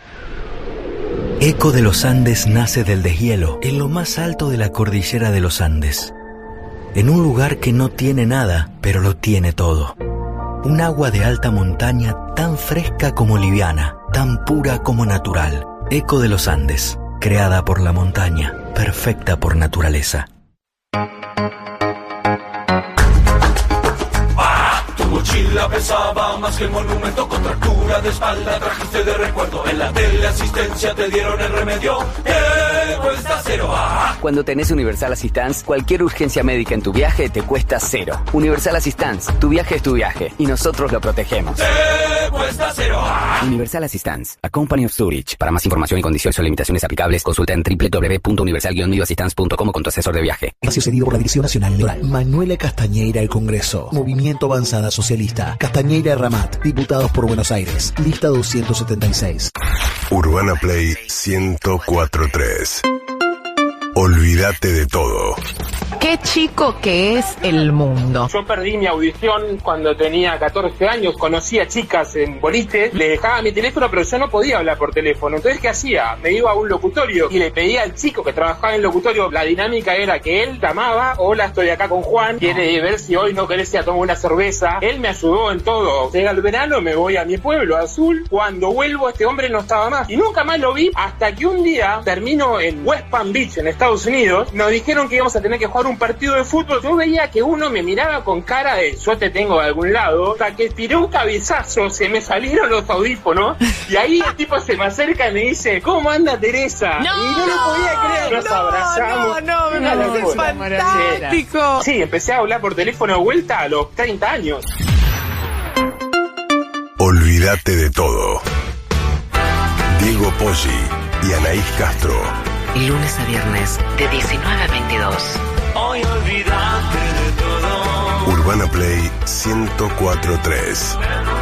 Eco de los Andes nace del deshielo, en lo más alto de la cordillera de los Andes. En un lugar que no tiene nada, pero lo tiene todo. Un agua de alta montaña tan fresca como liviana, tan pura como natural. Eco de los Andes, creada por la montaña, perfecta por naturaleza. Mochila pesaba más que el monumento, contractura de espalda trajiste de recuerdo. En la teleasistencia te dieron el remedio que cuesta cero. ¡Ah! Cuando tenés Universal Assistance, cualquier urgencia médica en tu viaje te cuesta cero. Universal Assistance, tu viaje es tu viaje y nosotros lo protegemos. Te cuesta cero. ¡Ah! Universal Assistance, a Company of Zurich. Para más información y condiciones o limitaciones aplicables, consulta en doble u doble u doble u punto universal guion medio assistance punto com o con tu asesor de viaje. Espacio cedido por la Dirección Nacional Electoral. Manuela Castañeira al Congreso. Movimiento Avanzada Socialista. Castañeira Ramat. Diputados por Buenos Aires. Lista doscientos setenta y seis. Urbana Play ciento cuatro punto tres. Olvídate de todo. Qué chico que es el mundo. Yo perdí mi audición cuando tenía catorce años, conocí a chicas en boliches, le dejaba mi teléfono, pero yo no podía hablar por teléfono. Entonces, ¿qué hacía? Me iba a un locutorio y le pedía al chico que trabajaba en el locutorio. La dinámica era que él llamaba: hola, estoy acá con Juan, quiere ver si hoy no querés ir a tomar una cerveza. Él me ayudó en todo. Llega el verano, me voy a mi pueblo, Azul. Cuando vuelvo, este hombre no estaba más. Y nunca más lo vi hasta que un día termino en West Palm Beach, en Estados Unidos. Nos dijeron que íbamos a tener que jugar un partido de fútbol. Yo veía que uno me miraba con cara de yo te tengo de algún lado, hasta que tiré un cabezazo, se me salieron los audífonos y ahí el tipo se me acerca y me dice: ¿cómo anda Teresa? No, y no lo podía creer, nos no, abrazamos. No, no, me parece fantástico. Sí, empecé a hablar por teléfono de vuelta a los treinta años. Olvídate de todo. Diego Poggi y Anaís Castro. Lunes a viernes de diecinueve a veintidós. Hoy olvídate de todo. Urbana Play ciento cuatro punto tres.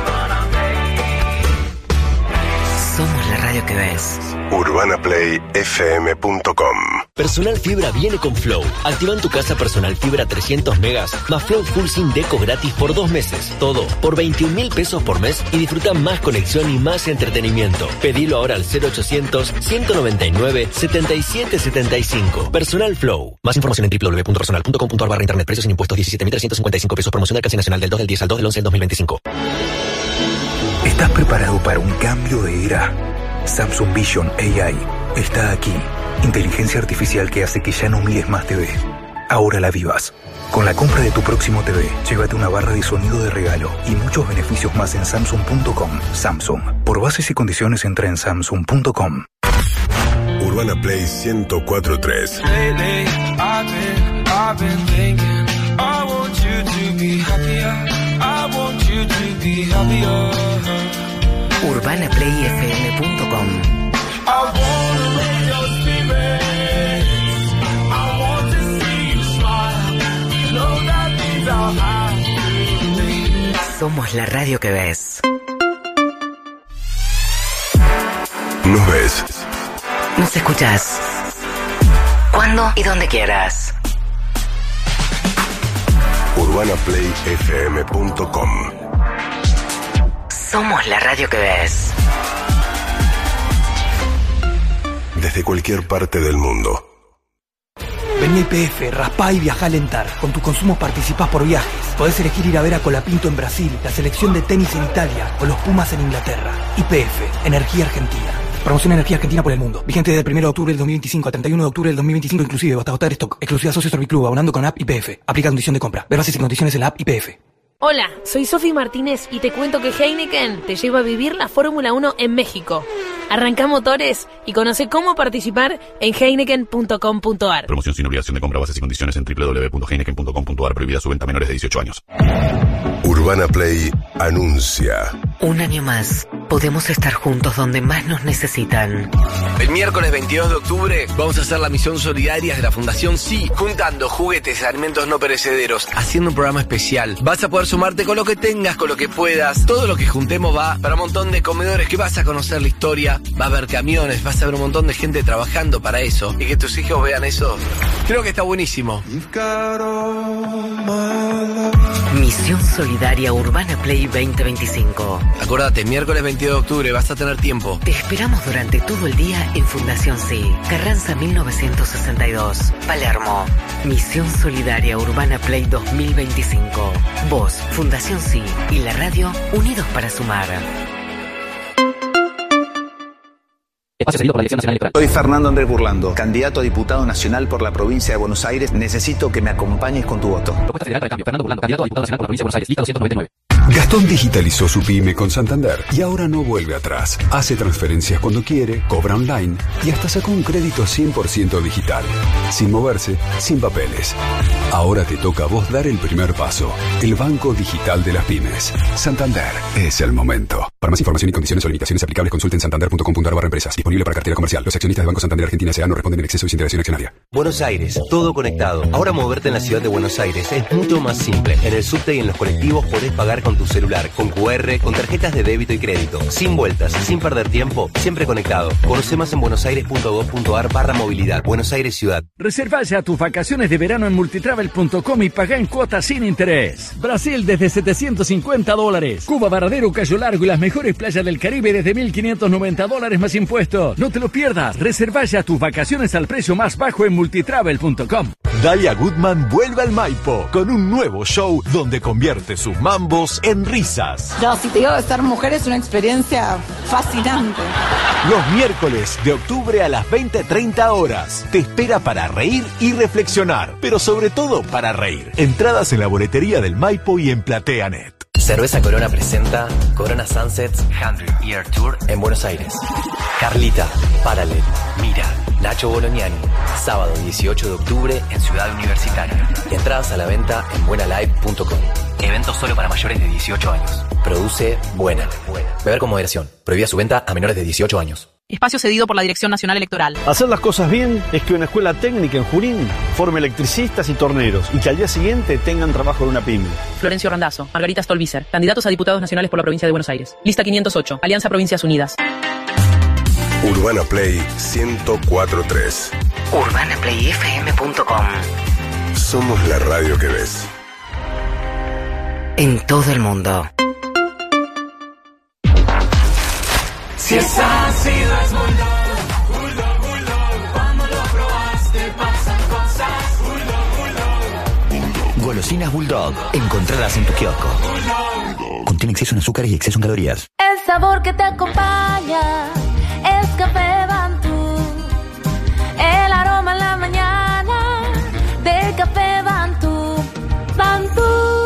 Somos la radio que ves. urbana play f m punto com. Personal Fibra viene con Flow. Activa en tu casa Personal Fibra trescientos megas más Flow Full Sin Deco gratis por dos meses. Todo por veintiún mil pesos por mes y disfruta más conexión y más entretenimiento. Pedilo ahora al cero ochocientos, ciento noventa y nueve, setenta y siete setenta y cinco. Personal Flow. Más información en doble u doble u doble u punto personal punto com punto ar barra internet. Precios sin impuestos diecisiete mil trescientos cincuenta y cinco pesos. Promoción de alcance nacional del dos del diez al dos del once del dos mil veinticinco. ¿Estás preparado para un cambio de era? Samsung Vision A I está aquí. Inteligencia artificial que hace que ya no mires más T V. Ahora la vivas. Con la compra de tu próximo T V, llévate una barra de sonido de regalo y muchos beneficios más en samsung punto com. Samsung. Por bases y condiciones entra en samsung punto com. Urbana Play ciento cuatro punto tres. I want you to be happier. I want you to be happier. Somos la radio que ves. Nos ves. Nos escuchás. Cuando y donde quieras. urbana play f m punto com. Somos la radio que ves. Desde cualquier parte del mundo. Vení a I P F, raspá y viajá a alentar. Con tus consumos participás por viajes. Podés elegir ir a ver a Colapinto en Brasil, la selección de tenis en Italia o los Pumas en Inglaterra. I P F, Energía Argentina. Promoción Energía Argentina por el mundo. Vigente desde el primero de octubre del dos mil veinticinco al treinta y uno de octubre del dos mil veinticinco inclusive, hasta agotar stock. Exclusiva Socios Orbiclub, abonando con app I P F. Aplica condición de compra. Ver bases y condiciones en la app I P F. Hola, soy Sofi Martínez y te cuento que Heineken te lleva a vivir la Fórmula uno en México. Arrancá motores y conoce cómo participar en heineken punto com punto a r. Promoción sin obligación de compra, bases y condiciones en doble u doble u doble u punto heineken punto com punto a r. Prohibida su venta a menores de dieciocho años. Urbana Play anuncia. Un año más. Podemos estar juntos donde más nos necesitan. El miércoles veintidós de octubre vamos a hacer la misión solidaria de la Fundación Sí, juntando juguetes y alimentos no perecederos, haciendo un programa especial. Vas a poder sumarte con lo que tengas, con lo que puedas. Todo lo que juntemos va para un montón de comedores que vas a conocer la historia, va a haber camiones, vas a ver un montón de gente trabajando para eso y que tus hijos vean eso. Creo que está buenísimo. Misión Solidaria Urbana Play veinte veinticinco. Acordate, miércoles veintidós de octubre vas a tener tiempo. Te esperamos durante todo el día en Fundación Sí, Carranza mil novecientos sesenta y dos, Palermo. Misión Solidaria Urbana Play dos mil veinticinco. Vos, Fundación Sí y la radio unidos para sumar. Espacio cedido por la Dirección Nacional Electoral. Soy Fernando Andrés Burlando, candidato a diputado nacional por la provincia de Buenos Aires. Necesito que me acompañes con tu voto. Propuesta Federal para el Cambio. Fernando Burlando, candidato a diputado nacional por la provincia de Buenos Aires. Lista doscientos noventa y nueve. Gastón digitalizó su pyme con Santander y ahora no vuelve atrás. Hace transferencias cuando quiere, cobra online y hasta sacó un crédito cien por ciento digital. Sin moverse, sin papeles. Ahora te toca a vos dar el primer paso. El Banco Digital de las Pymes. Santander es el momento. Para más información y condiciones o limitaciones aplicables, consulten santander punto com punto a r barra empresas. Disponible para cartera comercial. Los accionistas de Banco Santander Argentina S A no responden en exceso y sin integración accionaria. Buenos Aires, todo conectado. Ahora moverte en la ciudad de Buenos Aires es mucho más simple. En el subte y en los colectivos podés pagar con tu celular, con Q R, con tarjetas de débito y crédito. Sin vueltas, sin perder tiempo, siempre conectado. Conoce más en buenosaires punto gov punto a r barra movilidad. Buenos Aires Ciudad. Reserva ya tus vacaciones de verano en multitravel punto com y paga en cuotas sin interés. Brasil desde setecientos cincuenta dólares. Cuba, Varadero, Cayo Largo y las mejores playas del Caribe desde mil quinientos noventa dólares más impuestos. No te lo pierdas. Reserva ya tus vacaciones al precio más bajo en multitravel punto com. Dalia Goodman vuelve al Maipo con un nuevo show donde convierte sus mambos en risas. No, si te digo que ser mujer es una experiencia fascinante. Los miércoles de octubre a las veinte treinta horas. Te espera para reír y reflexionar, pero sobre todo para reír. Entradas en la boletería del Maipo y en PlateaNet. Cerveza Corona presenta Corona Sunsets cien Year Tour en Buenos Aires. Carlita, Paralel, Mira, Nacho Bolognani. Sábado dieciocho de octubre en Ciudad Universitaria. Entradas a la venta en buena live punto com. Evento solo para mayores de dieciocho años. Produce Buena. Beber con moderación. Prohibida su venta a menores de dieciocho años. Espacio cedido por la Dirección Nacional Electoral. Hacer las cosas bien es que una escuela técnica en Junín forme electricistas y torneros y que al día siguiente tengan trabajo en una pyme. Florencio Randazzo, Margarita Stolbizer, candidatos a diputados nacionales por la provincia de Buenos Aires. Lista quinientos ocho, Alianza Provincias Unidas. Urbana Play ciento cuatro punto tres. urbana play f m punto com. Somos la radio que ves. En todo el mundo. Si es ácido es Bulldog, Bulldog, Bulldog. Cuando lo probaste pasan cosas. Bulldog, Bulldog. Golosinas Bulldog. Encontradas en tu kiosco. Contiene exceso en azúcares y exceso en calorías. El sabor que te acompaña es Café Bantú. El aroma en la mañana del Café Bantú. Bantú.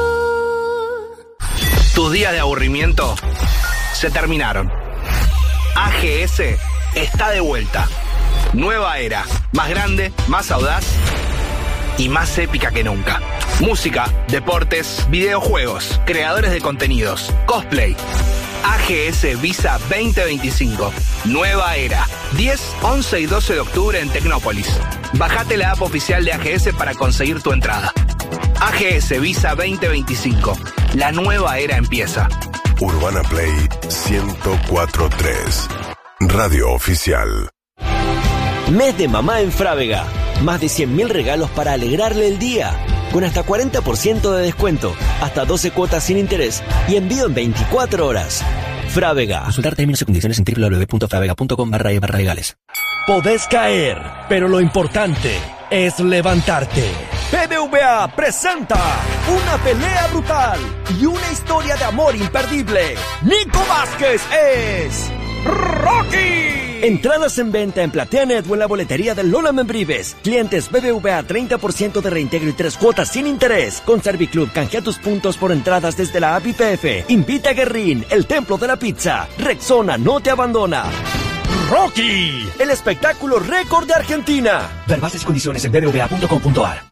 Tus días de aburrimiento se terminaron. A G S está de vuelta. Nueva era, más grande, más audaz y más épica que nunca. Música, deportes, videojuegos, creadores de contenidos, cosplay. A G S Visa veinte veinticinco. Nueva era. diez, once y doce de octubre en Tecnópolis. Bajate la app oficial de A G S para conseguir tu entrada. A G S Visa veinte veinticinco. La nueva era empieza. Urbana Play ciento cuatro punto tres. Radio oficial. Mes de mamá en Frávega. Más de cien mil regalos para alegrarle el día. Con hasta cuarenta por ciento de descuento, hasta doce cuotas sin interés y envío en veinticuatro horas. Frávega. Consultar términos y condiciones en doble u doble u doble u punto fravega punto com barra e barra legales. Podés caer, pero lo importante es levantarte. B B V A presenta una pelea brutal y una historia de amor imperdible. Nico Vázquez es Rocky. Entradas en venta en PlateaNet o en la boletería de Lola Membrives. Clientes B B V A treinta por ciento de reintegro y tres cuotas sin interés. Con Serviclub canjea tus puntos por entradas desde la app I P F. Invita a Guerrín, el templo de la pizza. Rexona no te abandona. Rocky, el espectáculo récord de Argentina. Ver bases y condiciones en b b v a punto com punto a r.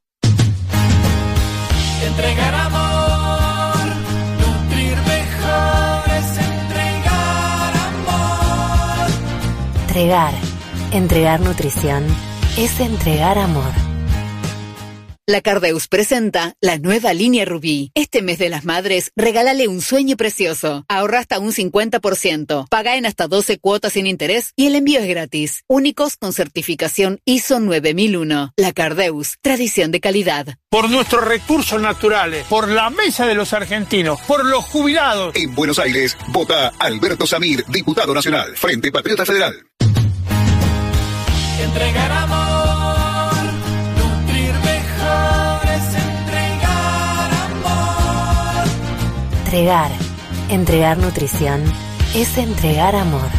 Entregar amor, nutrir mejor es entregar amor. Entregar, entregar nutrición es entregar amor. La Cardeus presenta la nueva línea Rubí. Este mes de las madres, regálale un sueño precioso. Ahorra hasta un cincuenta por ciento. Paga en hasta doce cuotas sin interés y el envío es gratis. Únicos con certificación I S O nueve mil uno. La Cardeus, tradición de calidad. Por nuestros recursos naturales, por la mesa de los argentinos, por los jubilados. En Buenos Aires, vota Alberto Samir, diputado nacional, Frente Patriota Federal. Entregar amor. Entregar, entregar nutrición es entregar amor.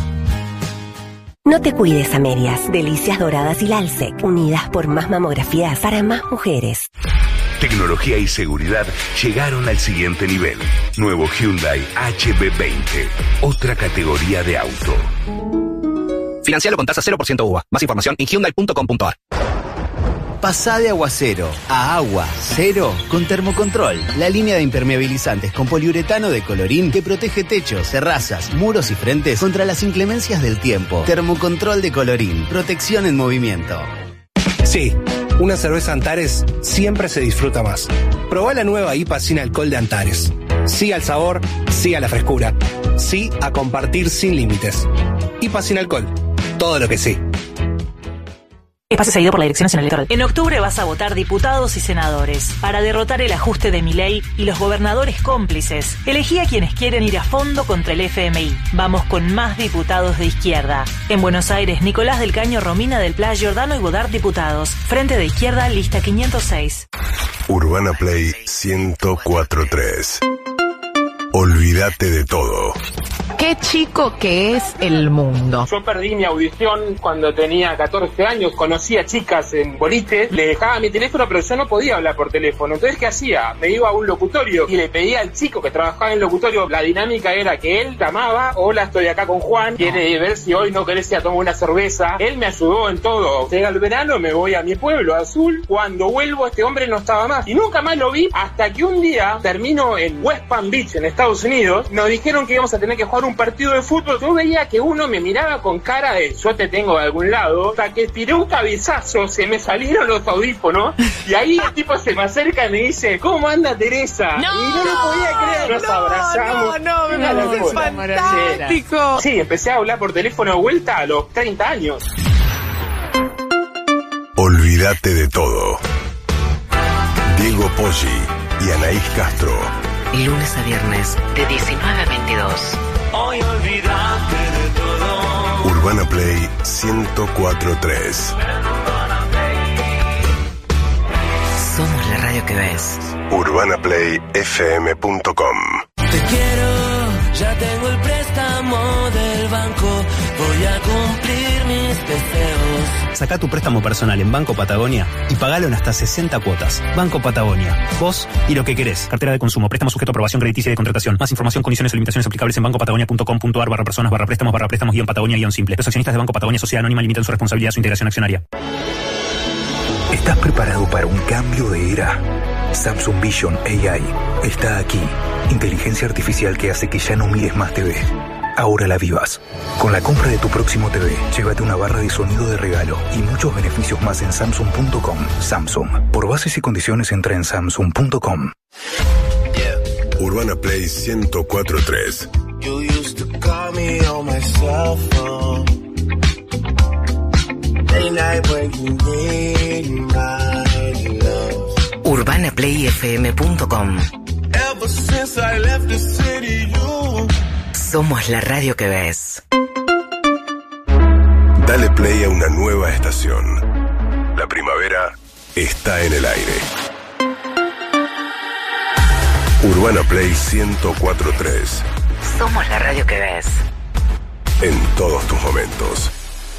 No te cuides a medias. Delicias Doradas y Lalsec, unidas por más mamografías para más mujeres. Tecnología y seguridad llegaron al siguiente nivel. Nuevo Hyundai H B veinte, otra categoría de auto. Financialo con tasa cero por ciento U V A. Más información en hyundai punto com punto a r. Pasá de agua cero a agua cero con Termocontrol, la línea de impermeabilizantes con poliuretano de Colorín que protege techos, terrazas, muros y frentes contra las inclemencias del tiempo. Termocontrol de Colorín, protección en movimiento. Sí, una cerveza Antares siempre se disfruta más. Probá la nueva I P A sin alcohol de Antares. Sí al sabor, sí a la frescura. Sí a compartir sin límites. I P A sin alcohol, todo lo que sí. Espacio seguido por la Dirección Nacional Electoral. En octubre vas a votar diputados y senadores para derrotar el ajuste de Milei y los gobernadores cómplices. Elegí a quienes quieren ir a fondo contra el F M I. Vamos con más diputados de izquierda. En Buenos Aires, Nicolás del Caño, Romina del Pla, Giordano y Godard diputados. Frente de Izquierda, lista quinientos seis. Urbana Play ciento cuatro punto tres. Olvídate de todo. Qué chico que es el mundo. Yo perdí mi audición cuando tenía catorce años, conocía chicas en boliches, le dejaba mi teléfono, pero yo no podía hablar por teléfono. Entonces, ¿qué hacía? Me iba a un locutorio y le pedía al chico que trabajaba en el locutorio. La dinámica era que él llamaba: hola, estoy acá con Juan, quiere ver si hoy no querés ir a tomar una cerveza. Él me ayudó en todo. Llega el verano, me voy a mi pueblo, Azul. Cuando vuelvo, este hombre no estaba más. Y nunca más lo vi hasta que un día termino en West Palm Beach, en Estados Unidos. Nos dijeron que íbamos a tener que jugar un partido de fútbol. Yo veía que uno me miraba con cara de yo te tengo de algún lado, hasta que tiré un cabezazo, se me salieron los audífonos y ahí el tipo se me acerca y me dice: ¿cómo anda Teresa? No, y no lo podía creer, nos no, abrazamos. No, no, me parece fantástico. Sí, empecé a hablar por teléfono de vuelta a los treinta años. Olvídate de todo. Diego Poggi y Anaís Castro. Lunes a viernes, de diecinueve a veintidós. Hoy olvídate de todo. Urbana Play ciento cuatro punto tres. Somos la radio que ves. urbana play f m punto com. Te quiero, ya tengo el préstamo del banco. Voy a cumplir mis deseos. Sacá tu préstamo personal en Banco Patagonia y pagalo en hasta sesenta cuotas. Banco Patagonia, vos y lo que querés. Cartera de consumo, préstamo sujeto a aprobación crediticia y de contratación. Más información, condiciones y limitaciones aplicables en bancopatagonia punto com punto a r barra personas barra préstamos barra préstamos guión Patagonia guión simple. Los accionistas de Banco Patagonia Sociedad Anónima limitan su responsabilidad a su integración accionaria. ¿Estás preparado para un cambio de era? Samsung Vision A I está aquí. Inteligencia artificial que hace que ya no mires más T V. ahora la vivas. Con la compra de tu próximo T V, llévate una barra de sonido de regalo y muchos beneficios más en Samsung punto com. Samsung. Por bases y condiciones entra en Samsung punto com. Urbana Play ciento cuatro punto tres. You used to call me on my cell phone. Late night when you need my love. urbana play f m punto com. Ever since I left the city, you... Somos la radio que ves. Dale play a una nueva estación. La primavera está en el aire. Urbana Play ciento cuatro punto tres. Somos la radio que ves. En todos tus momentos.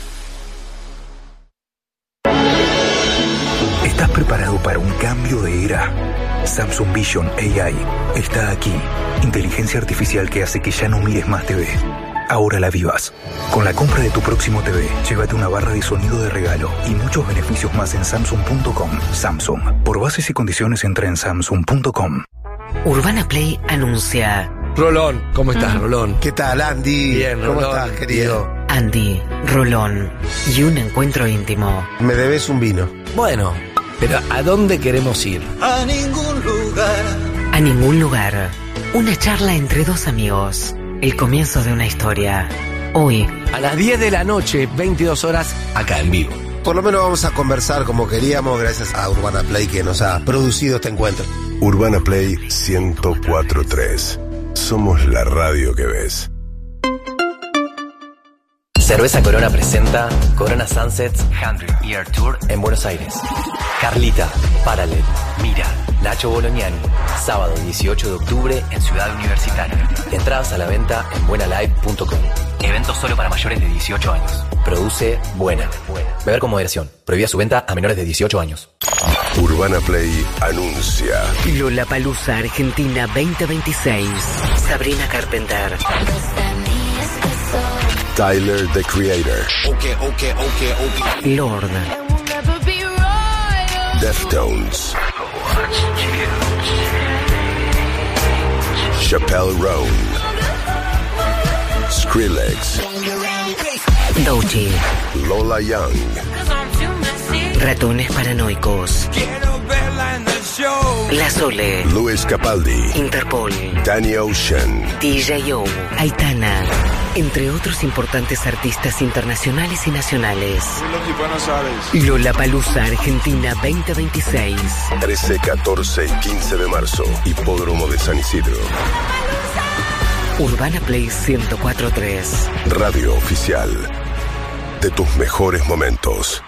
¿Estás preparado para un cambio de era? Samsung Vision A I está aquí. Inteligencia artificial que hace que ya no mires más T V. Ahora la vivas. Con la compra de tu próximo T V, llévate una barra de sonido de regalo y muchos beneficios más en Samsung punto com. Samsung. Por bases y condiciones entra en Samsung punto com. Urbana Play anuncia. Rolón, ¿cómo estás, Rolón? ¿Qué tal, Andy? Bien, ¿Cómo Rolón, estás, querido? bien. Andy, Rolón y un encuentro íntimo. Me debes un vino. Bueno, pero ¿a dónde queremos ir? A ningún lugar. A ningún lugar. Una charla entre dos amigos. El comienzo de una historia. Hoy, A las diez de la noche, veintidós horas, acá en vivo. Por lo menos vamos a conversar como queríamos gracias a Urbana Play que nos ha producido este encuentro. Urbana Play ciento cuatro punto tres. Somos la radio que ves. Cerveza Corona presenta Corona Sunsets cien Year Tour en Buenos Aires. Carlita, Paralel, Mira, Nacho Bolognani. Sábado dieciocho de octubre en Ciudad Universitaria. Entradas a la venta en buena live punto com. Evento solo para mayores de dieciocho años. Produce Buena. Beber con moderación. Prohibida su venta a menores de dieciocho años. Urbana Play anuncia. Lollapalooza Argentina veinte veintiséis. Sabrina Carpenter. Tyler, the Creator. Okay, okay, okay, okay. Lord. Deftones. Chappelle Roan. Skrillex. Doechii. Lola Young. Ratones Paranoicos. La Sole. Luis Capaldi. Interpol. Danny Ocean. D J O. Aitana. Entre otros importantes artistas internacionales y nacionales. Lollapalooza Argentina veinte veintiséis. trece, catorce y quince de marzo. Hipódromo de San Isidro. Urbana Play ciento cuatro punto tres. Radio oficial de tus mejores momentos.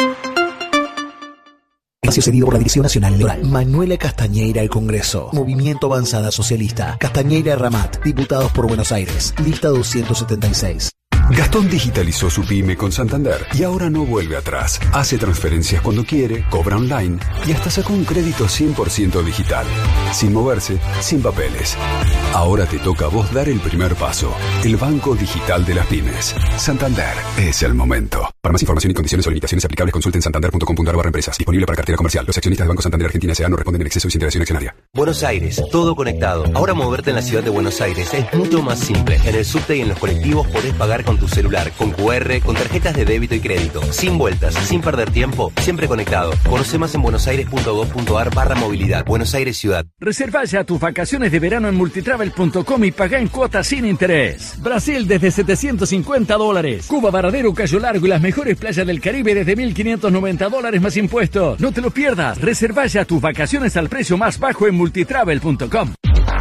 Espacio cedido por la Dirección Nacional Electoral. Manuela Castañeira al Congreso. Movimiento Avanzada Socialista. Castañeira Ramat. Diputados por Buenos Aires. Lista doscientos setenta y seis. Gastón digitalizó su pyme con Santander y ahora no vuelve atrás. Hace transferencias cuando quiere, cobra online y hasta sacó un crédito cien por ciento digital. Sin moverse, sin papeles. Ahora te toca a vos dar el primer paso. El Banco Digital de las Pymes. Santander es el momento. Para más información y condiciones o limitaciones aplicables, consulten santander punto com punto a r barra empresas. Disponible para cartera comercial. Los accionistas del Banco Santander Argentina S A no responden en exceso de su integración accionaria. Buenos Aires, todo conectado. Ahora moverte en la ciudad de Buenos Aires es mucho más simple. En el subte y en los colectivos podés pagar con tu celular, con cu erre, con tarjetas de débito y crédito. Sin vueltas, sin perder tiempo, siempre conectado. Conoce más en buenosaires punto gov punto a r barra movilidad. Buenos Aires Ciudad. Reserva ya tus vacaciones de verano en multitravel punto com y paga en cuotas sin interés. Brasil desde setecientos cincuenta dólares. Cuba, Varadero, Cayo Largo y las mejores playas del Caribe desde mil quinientos noventa dólares más impuestos. No te lo pierdas. Reserva ya tus vacaciones al precio más bajo en multitravel punto com.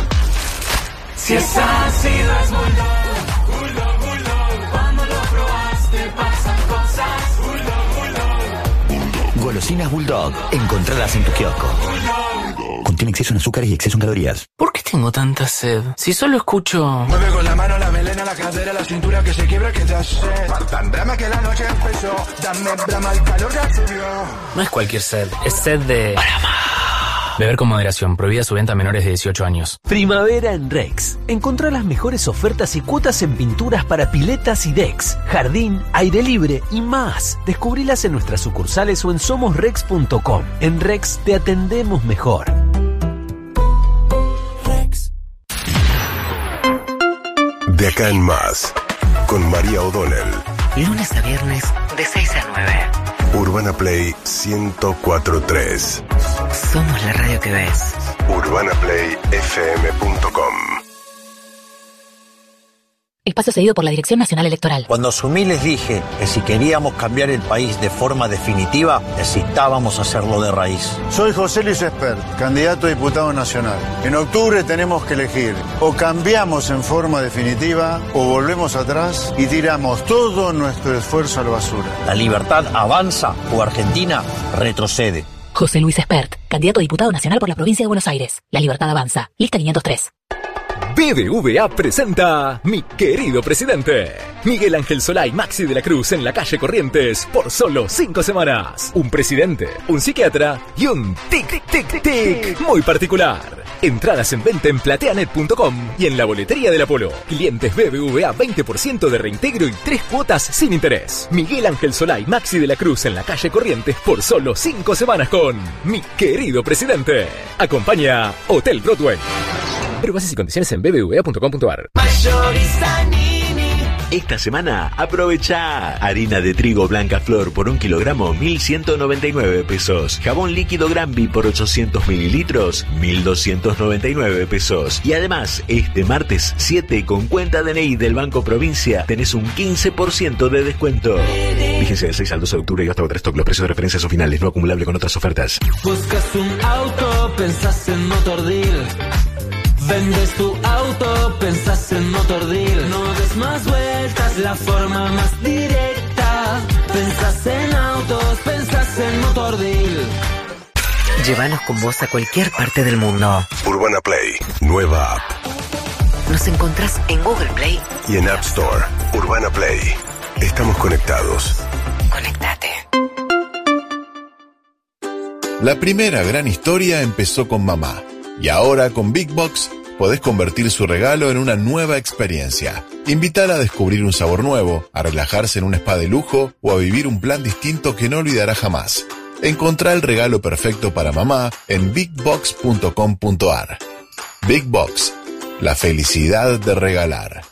Si es ácido es Bulldog, Bulldog, Bulldog. Cuando lo probaste pasan cosas. Bulldog, Bulldog. Golosinas Bulldog. Encontradas en tu kiosco. Contiene exceso en azúcares y exceso en calorías. ¿Por qué tengo tanta sed? Si solo escucho... Mueve con la mano, la melena, la cadera, la cintura que se quiebra, que te hace. Tan brama que la noche empezó. Dame brama, el calor ya subió. No es cualquier sed, es sed de... Beber con moderación, prohibida su venta a menores de dieciocho años. Primavera en Rex. Encontrá las mejores ofertas y cuotas en pinturas para piletas y decks, jardín, aire libre y más. Descubrilas en nuestras sucursales o en somos rex punto com. En Rex te atendemos mejor. De acá en más, con María O'Donnell. Lunes a viernes de seis a nueve. Urbana Play ciento cuatro punto tres. Somos la radio que ves. urbana play f m punto com. Espacio cedido por la Dirección Nacional Electoral. Cuando asumí les dije que si queríamos cambiar el país de forma definitiva, necesitábamos hacerlo de raíz. Soy José Luis Espert, candidato a diputado nacional. En octubre tenemos que elegir: o cambiamos en forma definitiva o volvemos atrás y tiramos todo nuestro esfuerzo a la basura. La libertad avanza o Argentina retrocede. José Luis Espert, candidato a diputado nacional por la provincia de Buenos Aires. La libertad avanza. Lista quinientos tres. B B V A presenta Mi Querido Presidente. Miguel Ángel Solá y Maxi de la Cruz en la calle Corrientes por solo cinco semanas. Un presidente, un psiquiatra y un tic tic tic muy particular. Entradas en venta en plateanet punto com y en la boletería del Apolo. Clientes B B V A veinte por ciento de reintegro y tres cuotas sin interés. Miguel Ángel Solá y Maxi de la Cruz en la calle Corrientes por solo cinco semanas con Mi Querido Presidente. Acompaña Hotel Broadway. Pero bases y condiciones en b b v a punto com punto a r. Esta semana aprovecha harina de trigo Blanca Flor por un kilogramo mil ciento noventa y nueve pesos, jabón líquido Granby por ochocientos mililitros mil doscientos noventa y nueve pesos y además este martes siete con cuenta D N I del Banco Provincia tenés un quince por ciento de descuento. Vigencia del seis al doce de octubre y hasta otra stock. Los precios de referencia son finales, no acumulable con otras ofertas. Buscas un auto, pensás en Motor Deal. Vendes tu auto, pensás en Motor Deal. No des más vueltas, la forma más directa. Pensás en autos, pensás en Motor Deal. Llévanos con vos a cualquier parte del mundo. Urbana Play, nueva app. Nos encontrás en Google Play y en App Store. Urbana Play. Estamos conectados. Conectate. La primera gran historia empezó con mamá. Y ahora con Big Box podés convertir su regalo en una nueva experiencia. Invítala a descubrir un sabor nuevo, a relajarse en un spa de lujo o a vivir un plan distinto que no olvidará jamás. Encontrá el regalo perfecto para mamá en big box punto com punto a r. Big Box, la felicidad de regalar.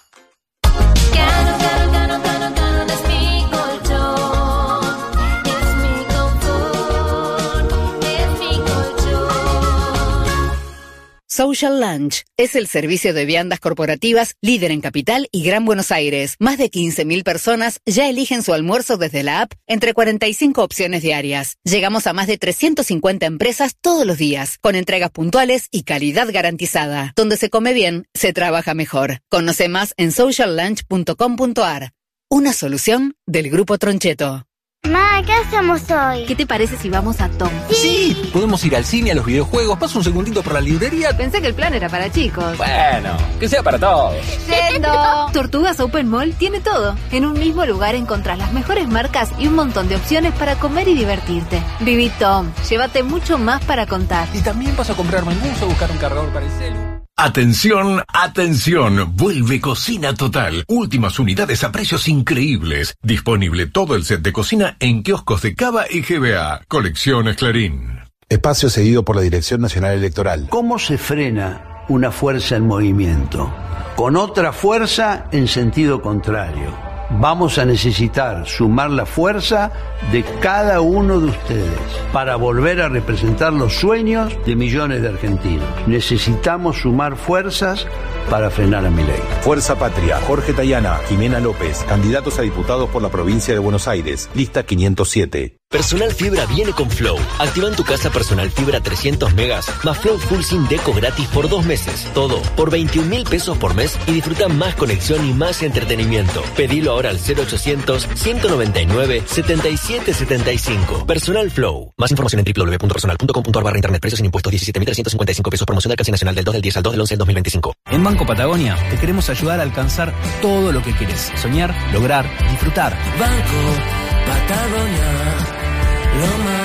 Social Lunch es el servicio de viandas corporativas líder en Capital y Gran Buenos Aires. Más de quince mil personas ya eligen su almuerzo desde la app entre cuarenta y cinco opciones diarias. Llegamos a más de trescientas cincuenta empresas todos los días, con entregas puntuales y calidad garantizada. Donde se come bien, se trabaja mejor. Conoce más en social lunch punto com punto a r. Una solución del Grupo Troncheto. Ma, ¿qué hacemos hoy? ¿Qué te parece si vamos a Tom? Sí, podemos ir al cine, a los videojuegos. Paso un segundito por la librería. Pensé que el plan era para chicos. Bueno, que sea para todos. ¡Yendo! Tortugas Open Mall tiene todo. En un mismo lugar encontrás las mejores marcas y un montón de opciones para comer y divertirte. Viví Tom, llévate mucho más para contar. Y también paso a comprarme un buzo, buscar un cargador para el celu. Atención, atención, vuelve Cocina Total. Últimas unidades a precios increíbles. Disponible todo el set de cocina en kioscos de Cava y G B A. Colecciones Clarín. Espacio cedido por la Dirección Nacional Electoral. ¿Cómo se frena una fuerza en movimiento? Con otra fuerza en sentido contrario. Vamos a necesitar sumar la fuerza de cada uno de ustedes para volver a representar los sueños de millones de argentinos. Necesitamos sumar fuerzas para frenar a Milei. Fuerza Patria, Jorge Tayana, Jimena López, candidatos a diputados por la provincia de Buenos Aires, lista quinientos siete. Personal Fibra viene con Flow. Activa en tu casa Personal Fibra trescientos megas más Flow Full Sin Deco gratis por dos meses. Todo por veintiún mil pesos por mes y disfruta más conexión y más entretenimiento. Pedilo ahora al cero ochocientos, ciento noventa y nueve, setenta y siete setenta y cinco. Personal Flow. Más información en w w w punto personal punto com punto a r barra internet. Precios sin impuestos diecisiete mil trescientos cincuenta y cinco pesos. Promoción de alcance nacional del dos del diez al dos del once del dos mil veinticinco. En Banco Patagonia te queremos ayudar a alcanzar todo lo que querés. Soñar, lograr, disfrutar. Banco Patagonia. Lo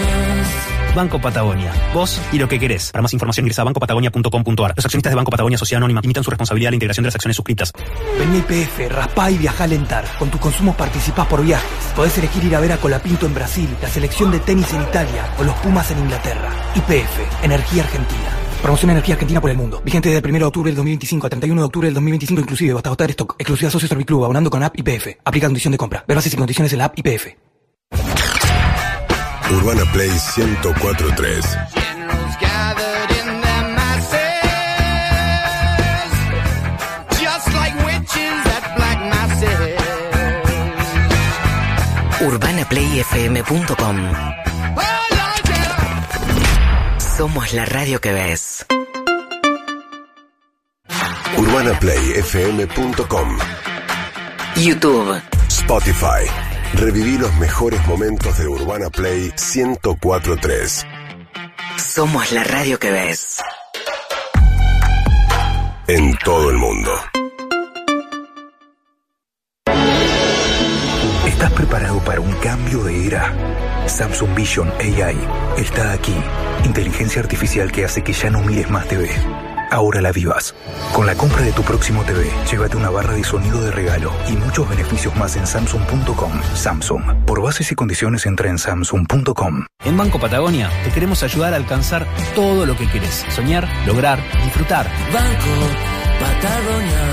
más. Banco Patagonia. Vos y lo que querés. Para más información ingresa a banco patagonia punto com punto a r. Los accionistas de Banco Patagonia Sociedad Anónima limitan su responsabilidad a la integración de las acciones suscritas. Vení a I P F, raspá y viajá a Lentar. Con tus consumos participás por viajes. Podés elegir ir a ver a Colapinto en Brasil, la selección de tenis en Italia o los Pumas en Inglaterra. I P F, Energía Argentina. Promoción Energía Argentina por el mundo. Vigente desde el primero de octubre del dos mil veinticinco al treinta y uno de octubre del dos mil veinticinco inclusive. Hasta agotar stock. Exclusiva Socio Serviclub. Abonando con app Y P F. Aplica condición de compra. Ver bases y condiciones en la app Y P F. Urbana Play ciento cuatro punto tres. urbana play f m punto com. Somos la radio que ves. urbana play f m punto com. YouTube. Spotify. Reviví los mejores momentos de Urbana Play ciento cuatro punto tres. Somos la radio que ves. En todo el mundo. ¿Estás preparado para un cambio de era? Samsung Vision A I está aquí. Inteligencia artificial que hace que ya no mires más T V. Ahora la vivas. Con la compra de tu próximo T V, llévate una barra de sonido de regalo y muchos beneficios más en Samsung punto com. Samsung. Por bases y condiciones entra en Samsung punto com. En Banco Patagonia te queremos ayudar a alcanzar todo lo que querés. Soñar, lograr, disfrutar. Banco Patagonia,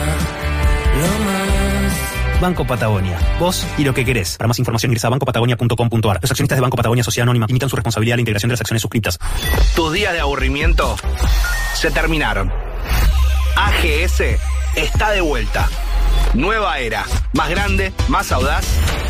lo más. Banco Patagonia. Vos y lo que querés. Para más información ingresa a banco patagonia punto com punto a r. Los accionistas de Banco Patagonia Sociedad Anónima limitan su responsabilidad a la integración de las acciones suscriptas. Tus días de aburrimiento se terminaron. A G S está de vuelta. Nueva era. Más grande, más audaz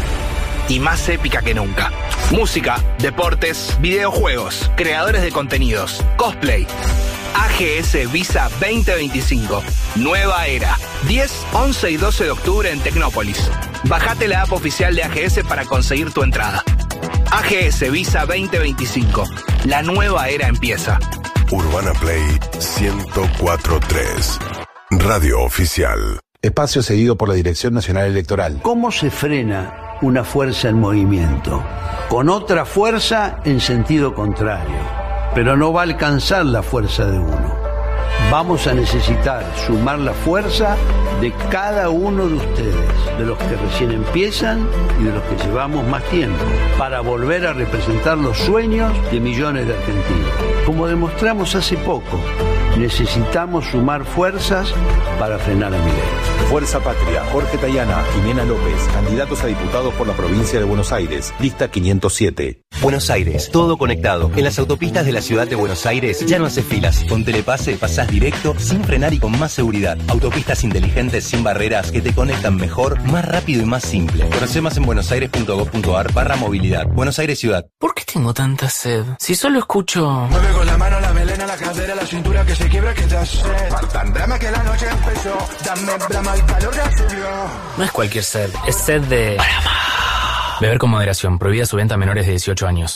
y más épica que nunca. Música, deportes, videojuegos, creadores de contenidos, cosplay. A G S Visa veinte veinticinco. Nueva era. diez, once y doce de octubre en Tecnópolis. Bajate la app oficial de A G S para conseguir tu entrada. A G S Visa veinte veinticinco. La nueva era empieza. Urbana Play ciento cuatro punto tres. Radio oficial. Espacio cedido por la Dirección Nacional Electoral. ¿Cómo se frena una fuerza en movimiento? Con otra fuerza en sentido contrario. Pero no va a alcanzar la fuerza de uno. Vamos a necesitar sumar la fuerza de cada uno de ustedes, de los que recién empiezan y de los que llevamos más tiempo, para volver a representar los sueños de millones de argentinos. Como demostramos hace poco, necesitamos sumar fuerzas para frenar a Milei. Fuerza Patria, Jorge Tayana, Jimena López, candidatos a diputados por la provincia de Buenos Aires, lista quinientos siete. Buenos Aires, todo conectado. En las autopistas de la ciudad de Buenos Aires ya no hace filas. Con Telepase pasás directo, sin frenar y con más seguridad. Autopistas inteligentes sin barreras que te conectan mejor, más rápido y más simple. Conoce más en buenosaires punto gov punto a r barra movilidad. Buenos Aires Ciudad. ¿Por qué tengo tanta sed? Si solo escucho... Mueve con la mano, la melena, la cadera, la cintura que se quiebra, que te hace. Tan drama que la noche empezó. Dame drama, el calor ya subió. No es cualquier sed, es sed de... Beber con moderación. Prohibida su venta a menores de dieciocho años.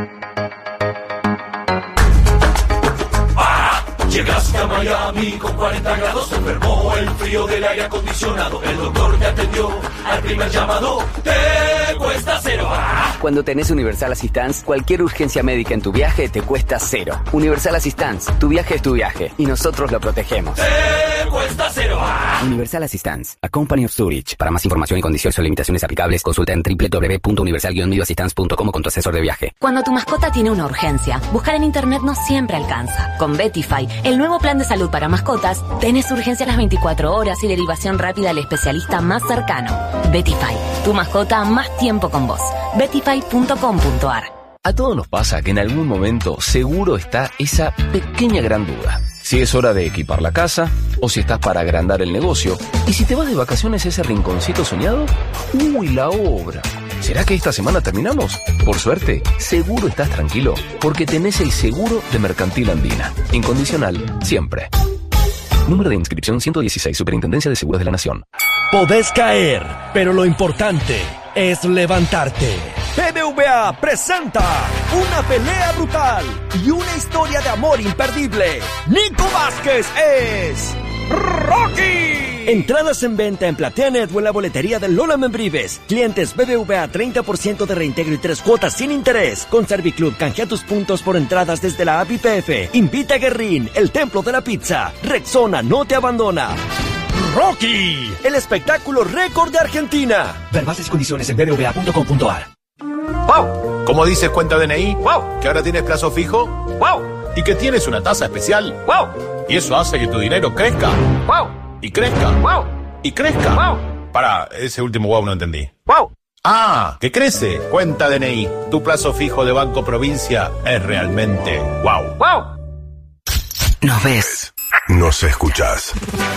Llegaste a Miami con cuarenta grados, se enfermó el frío del aire acondicionado. El doctor te atendió al primer llamado, te cuesta cero. Cuando tenés Universal Assistance, cualquier urgencia médica en tu viaje te cuesta cero. Universal Assistance, tu viaje es tu viaje y nosotros lo protegemos. Te cuesta cero. Universal Assistance, a company of Zurich. Para más información y condiciones o limitaciones aplicables, consulta en doble u doble u doble u punto universal guion medio assistance punto com con tu asesor de viaje. Cuando tu mascota tiene una urgencia, buscar en internet no siempre alcanza. Con Betify, el nuevo plan de salud para mascotas, tenés urgencia a las veinticuatro horas y derivación rápida al especialista más cercano. Betify, tu mascota más tiempo con vos. betify punto com punto a r. A todos nos pasa que en algún momento seguro está esa pequeña gran duda. Si es hora de equipar la casa, o si estás para agrandar el negocio, y si te vas de vacaciones a ese rinconcito soñado, ¡uy, la obra! ¿Será que esta semana terminamos? Por suerte, seguro estás tranquilo, porque tenés el seguro de Mercantil Andina. Incondicional, siempre. Número de inscripción ciento dieciséis, Superintendencia de Seguros de la Nación. Podés caer, pero lo importante es levantarte. B B V A presenta una pelea brutal y una historia de amor imperdible. Nico Vázquez es Rocky. Entradas en venta en PlateaNet o en la boletería de Lola Membrives. Clientes B B V A treinta por ciento de reintegro y tres cuotas sin interés. Con Serviclub canjea tus puntos por entradas desde la app Y P F. Invita a Guerrín, el templo de la pizza. Rexona no te abandona. Rocky, el espectáculo récord de Argentina. Ver bases y condiciones en b b v a punto com punto a r. ¡Wow! ¿Cómo dices cuenta D N I? ¡Wow! ¿Que ahora tienes plazo fijo? ¡Wow! y que tienes una tasa especial. ¡Wow! Y eso hace que tu dinero crezca. ¡Wow! Y crezca. ¡Wow! Y crezca. ¡Wow! Pará, ese último wow no entendí. ¡Wow! Ah, que crece. Cuenta D N I. Tu plazo fijo de Banco Provincia es realmente wow. ¡Wow! Nos ves. Nos escuchás.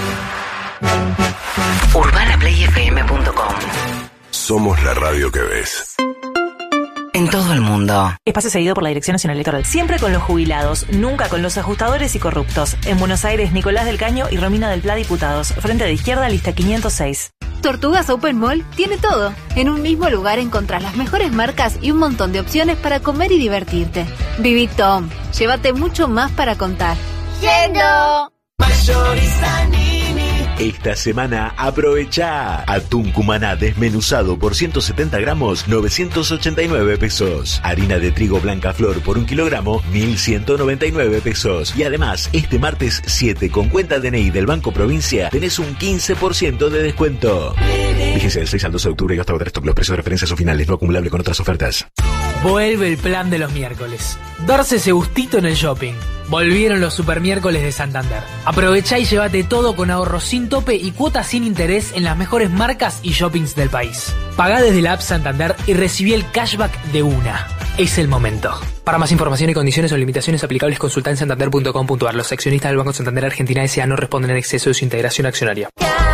urbana play f m punto com. Somos la radio que ves. En todo el mundo. Espacio seguido por la Dirección Nacional Electoral. Siempre con los jubilados, nunca con los ajustadores y corruptos. En Buenos Aires, Nicolás del Caño y Romina del Pla, diputados. Frente de Izquierda, lista quinientos seis. Tortugas Open Mall tiene todo. En un mismo lugar encontrás las mejores marcas y un montón de opciones para comer y divertirte. Viví Tom. Llévate mucho más para contar. Yendo. Mayorista Nini. Esta semana aprovecha atún cumaná desmenuzado por ciento setenta gramos, novecientos ochenta y nueve pesos. Harina de trigo blanca flor por un kilogramo, mil ciento noventa y nueve pesos. Y además, este martes siete con cuenta D N I del Banco Provincia tenés un quince por ciento de descuento. Fíjense del seis al doce de octubre y hasta agotar stock. Los precios de referencia son finales, no acumulable con otras ofertas. Vuelve el plan de los miércoles. Darse ese gustito en el shopping. Volvieron los super miércoles de Santander. Aprovechá y llévate todo con ahorros sin tope y cuotas sin interés en las mejores marcas y shoppings del país. Pagá desde la app Santander y recibí el cashback de una. Es el momento. Para más información y condiciones o limitaciones aplicables, consulta en santander punto com punto a r. Los accionistas del Banco Santander Argentina S A no responden en exceso de su integración accionaria.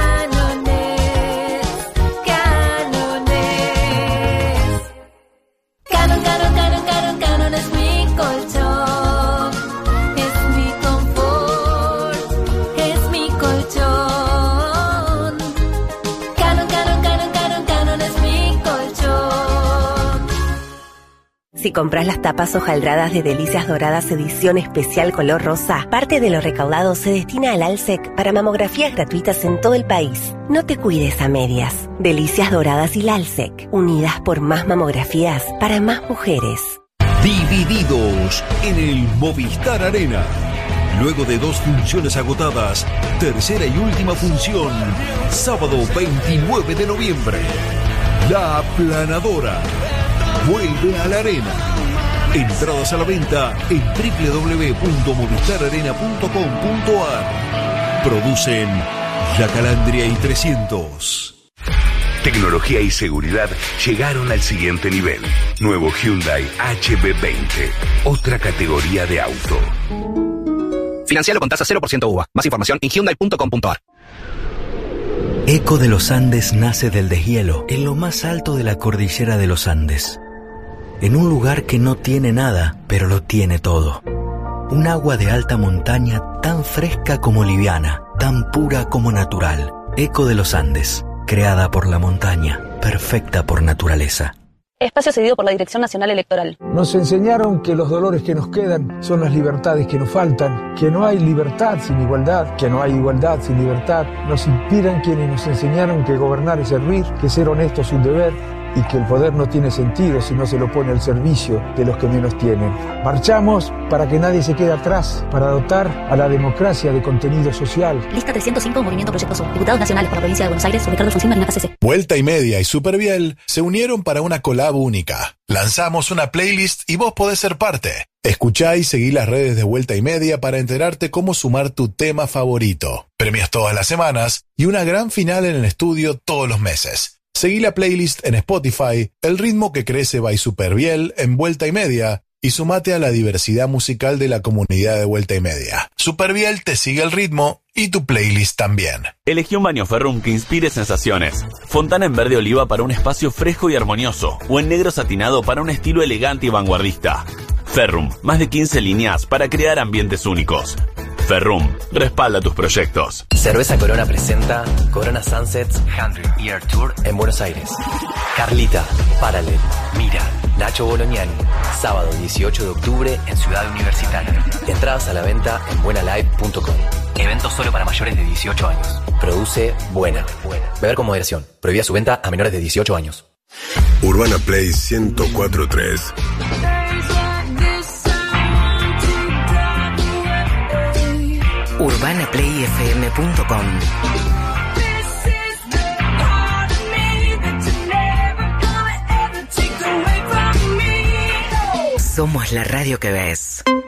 Si compras las tapas hojaldradas de Delicias Doradas edición especial color rosa, parte de lo recaudado se destina al ALSEC para mamografías gratuitas en todo el país. No te cuides a medias. Delicias Doradas y la ALSEC, unidas por más mamografías para más mujeres. Divididos en el Movistar Arena. Luego de dos funciones agotadas, tercera y última función, sábado veintinueve de noviembre. La Aplanadora vuelve a la arena. Entradas a la venta en doble u doble u doble u punto movistar arena punto com punto a r. Producen La Calandria y trescientos. Tecnología y seguridad llegaron al siguiente nivel. Nuevo Hyundai H B veinte. Otra categoría de auto. Financialo con tasa cero por ciento U V A. Más información en hyundai punto com punto a r. Eco de los Andes nace del deshielo, en lo más alto de la cordillera de los Andes. En un lugar que no tiene nada, pero lo tiene todo. Un agua de alta montaña tan fresca como liviana, tan pura como natural. Eco de los Andes, creada por la montaña, perfecta por naturaleza. Espacio cedido por la Dirección Nacional Electoral. Nos enseñaron que los dolores que nos quedan son las libertades que nos faltan, que no hay libertad sin igualdad, que no hay igualdad sin libertad. Nos inspiran quienes nos enseñaron que gobernar es servir, que ser honesto es un deber y que el poder no tiene sentido si no se lo pone al servicio de los que menos tienen. Marchamos para que nadie se quede atrás, para dotar a la democracia de contenido social. Lista trescientos cinco, Movimiento Proyecto Sur. Diputados nacionales por la provincia de Buenos Aires, Ricardo Alfonsín, Marina K C C. Vuelta y Media y Superviel se unieron para una collab única. Lanzamos una playlist y vos podés ser parte. Escuchá y seguí las redes de Vuelta y Media para enterarte cómo sumar tu tema favorito. Premios todas las semanas y una gran final en el estudio todos los meses. Seguí la playlist en Spotify, El ritmo que crece by Superviel en Vuelta y Media y sumate a la diversidad musical de la comunidad de Vuelta y Media. Superviel te sigue el ritmo y tu playlist también. Elegí un baño Ferrum que inspire sensaciones. Fontana en verde oliva para un espacio fresco y armonioso, o en negro satinado para un estilo elegante y vanguardista. Ferrum, más de quince líneas para crear ambientes únicos. Ferrum, respalda tus proyectos. Cerveza Corona presenta Corona Sunsets cien Year Tour en Buenos Aires. Carlita, Paralel, Mira, Nacho Bolognani. Sábado dieciocho de octubre en Ciudad Universitaria. Entradas a la venta en buena live punto com. Evento solo para mayores de dieciocho años. Produce Buena. Beber con moderación. Prohibida su venta a menores de dieciocho años. Urbana Play ciento cuatro punto tres. urbana play f m punto com. Somos la radio que ves.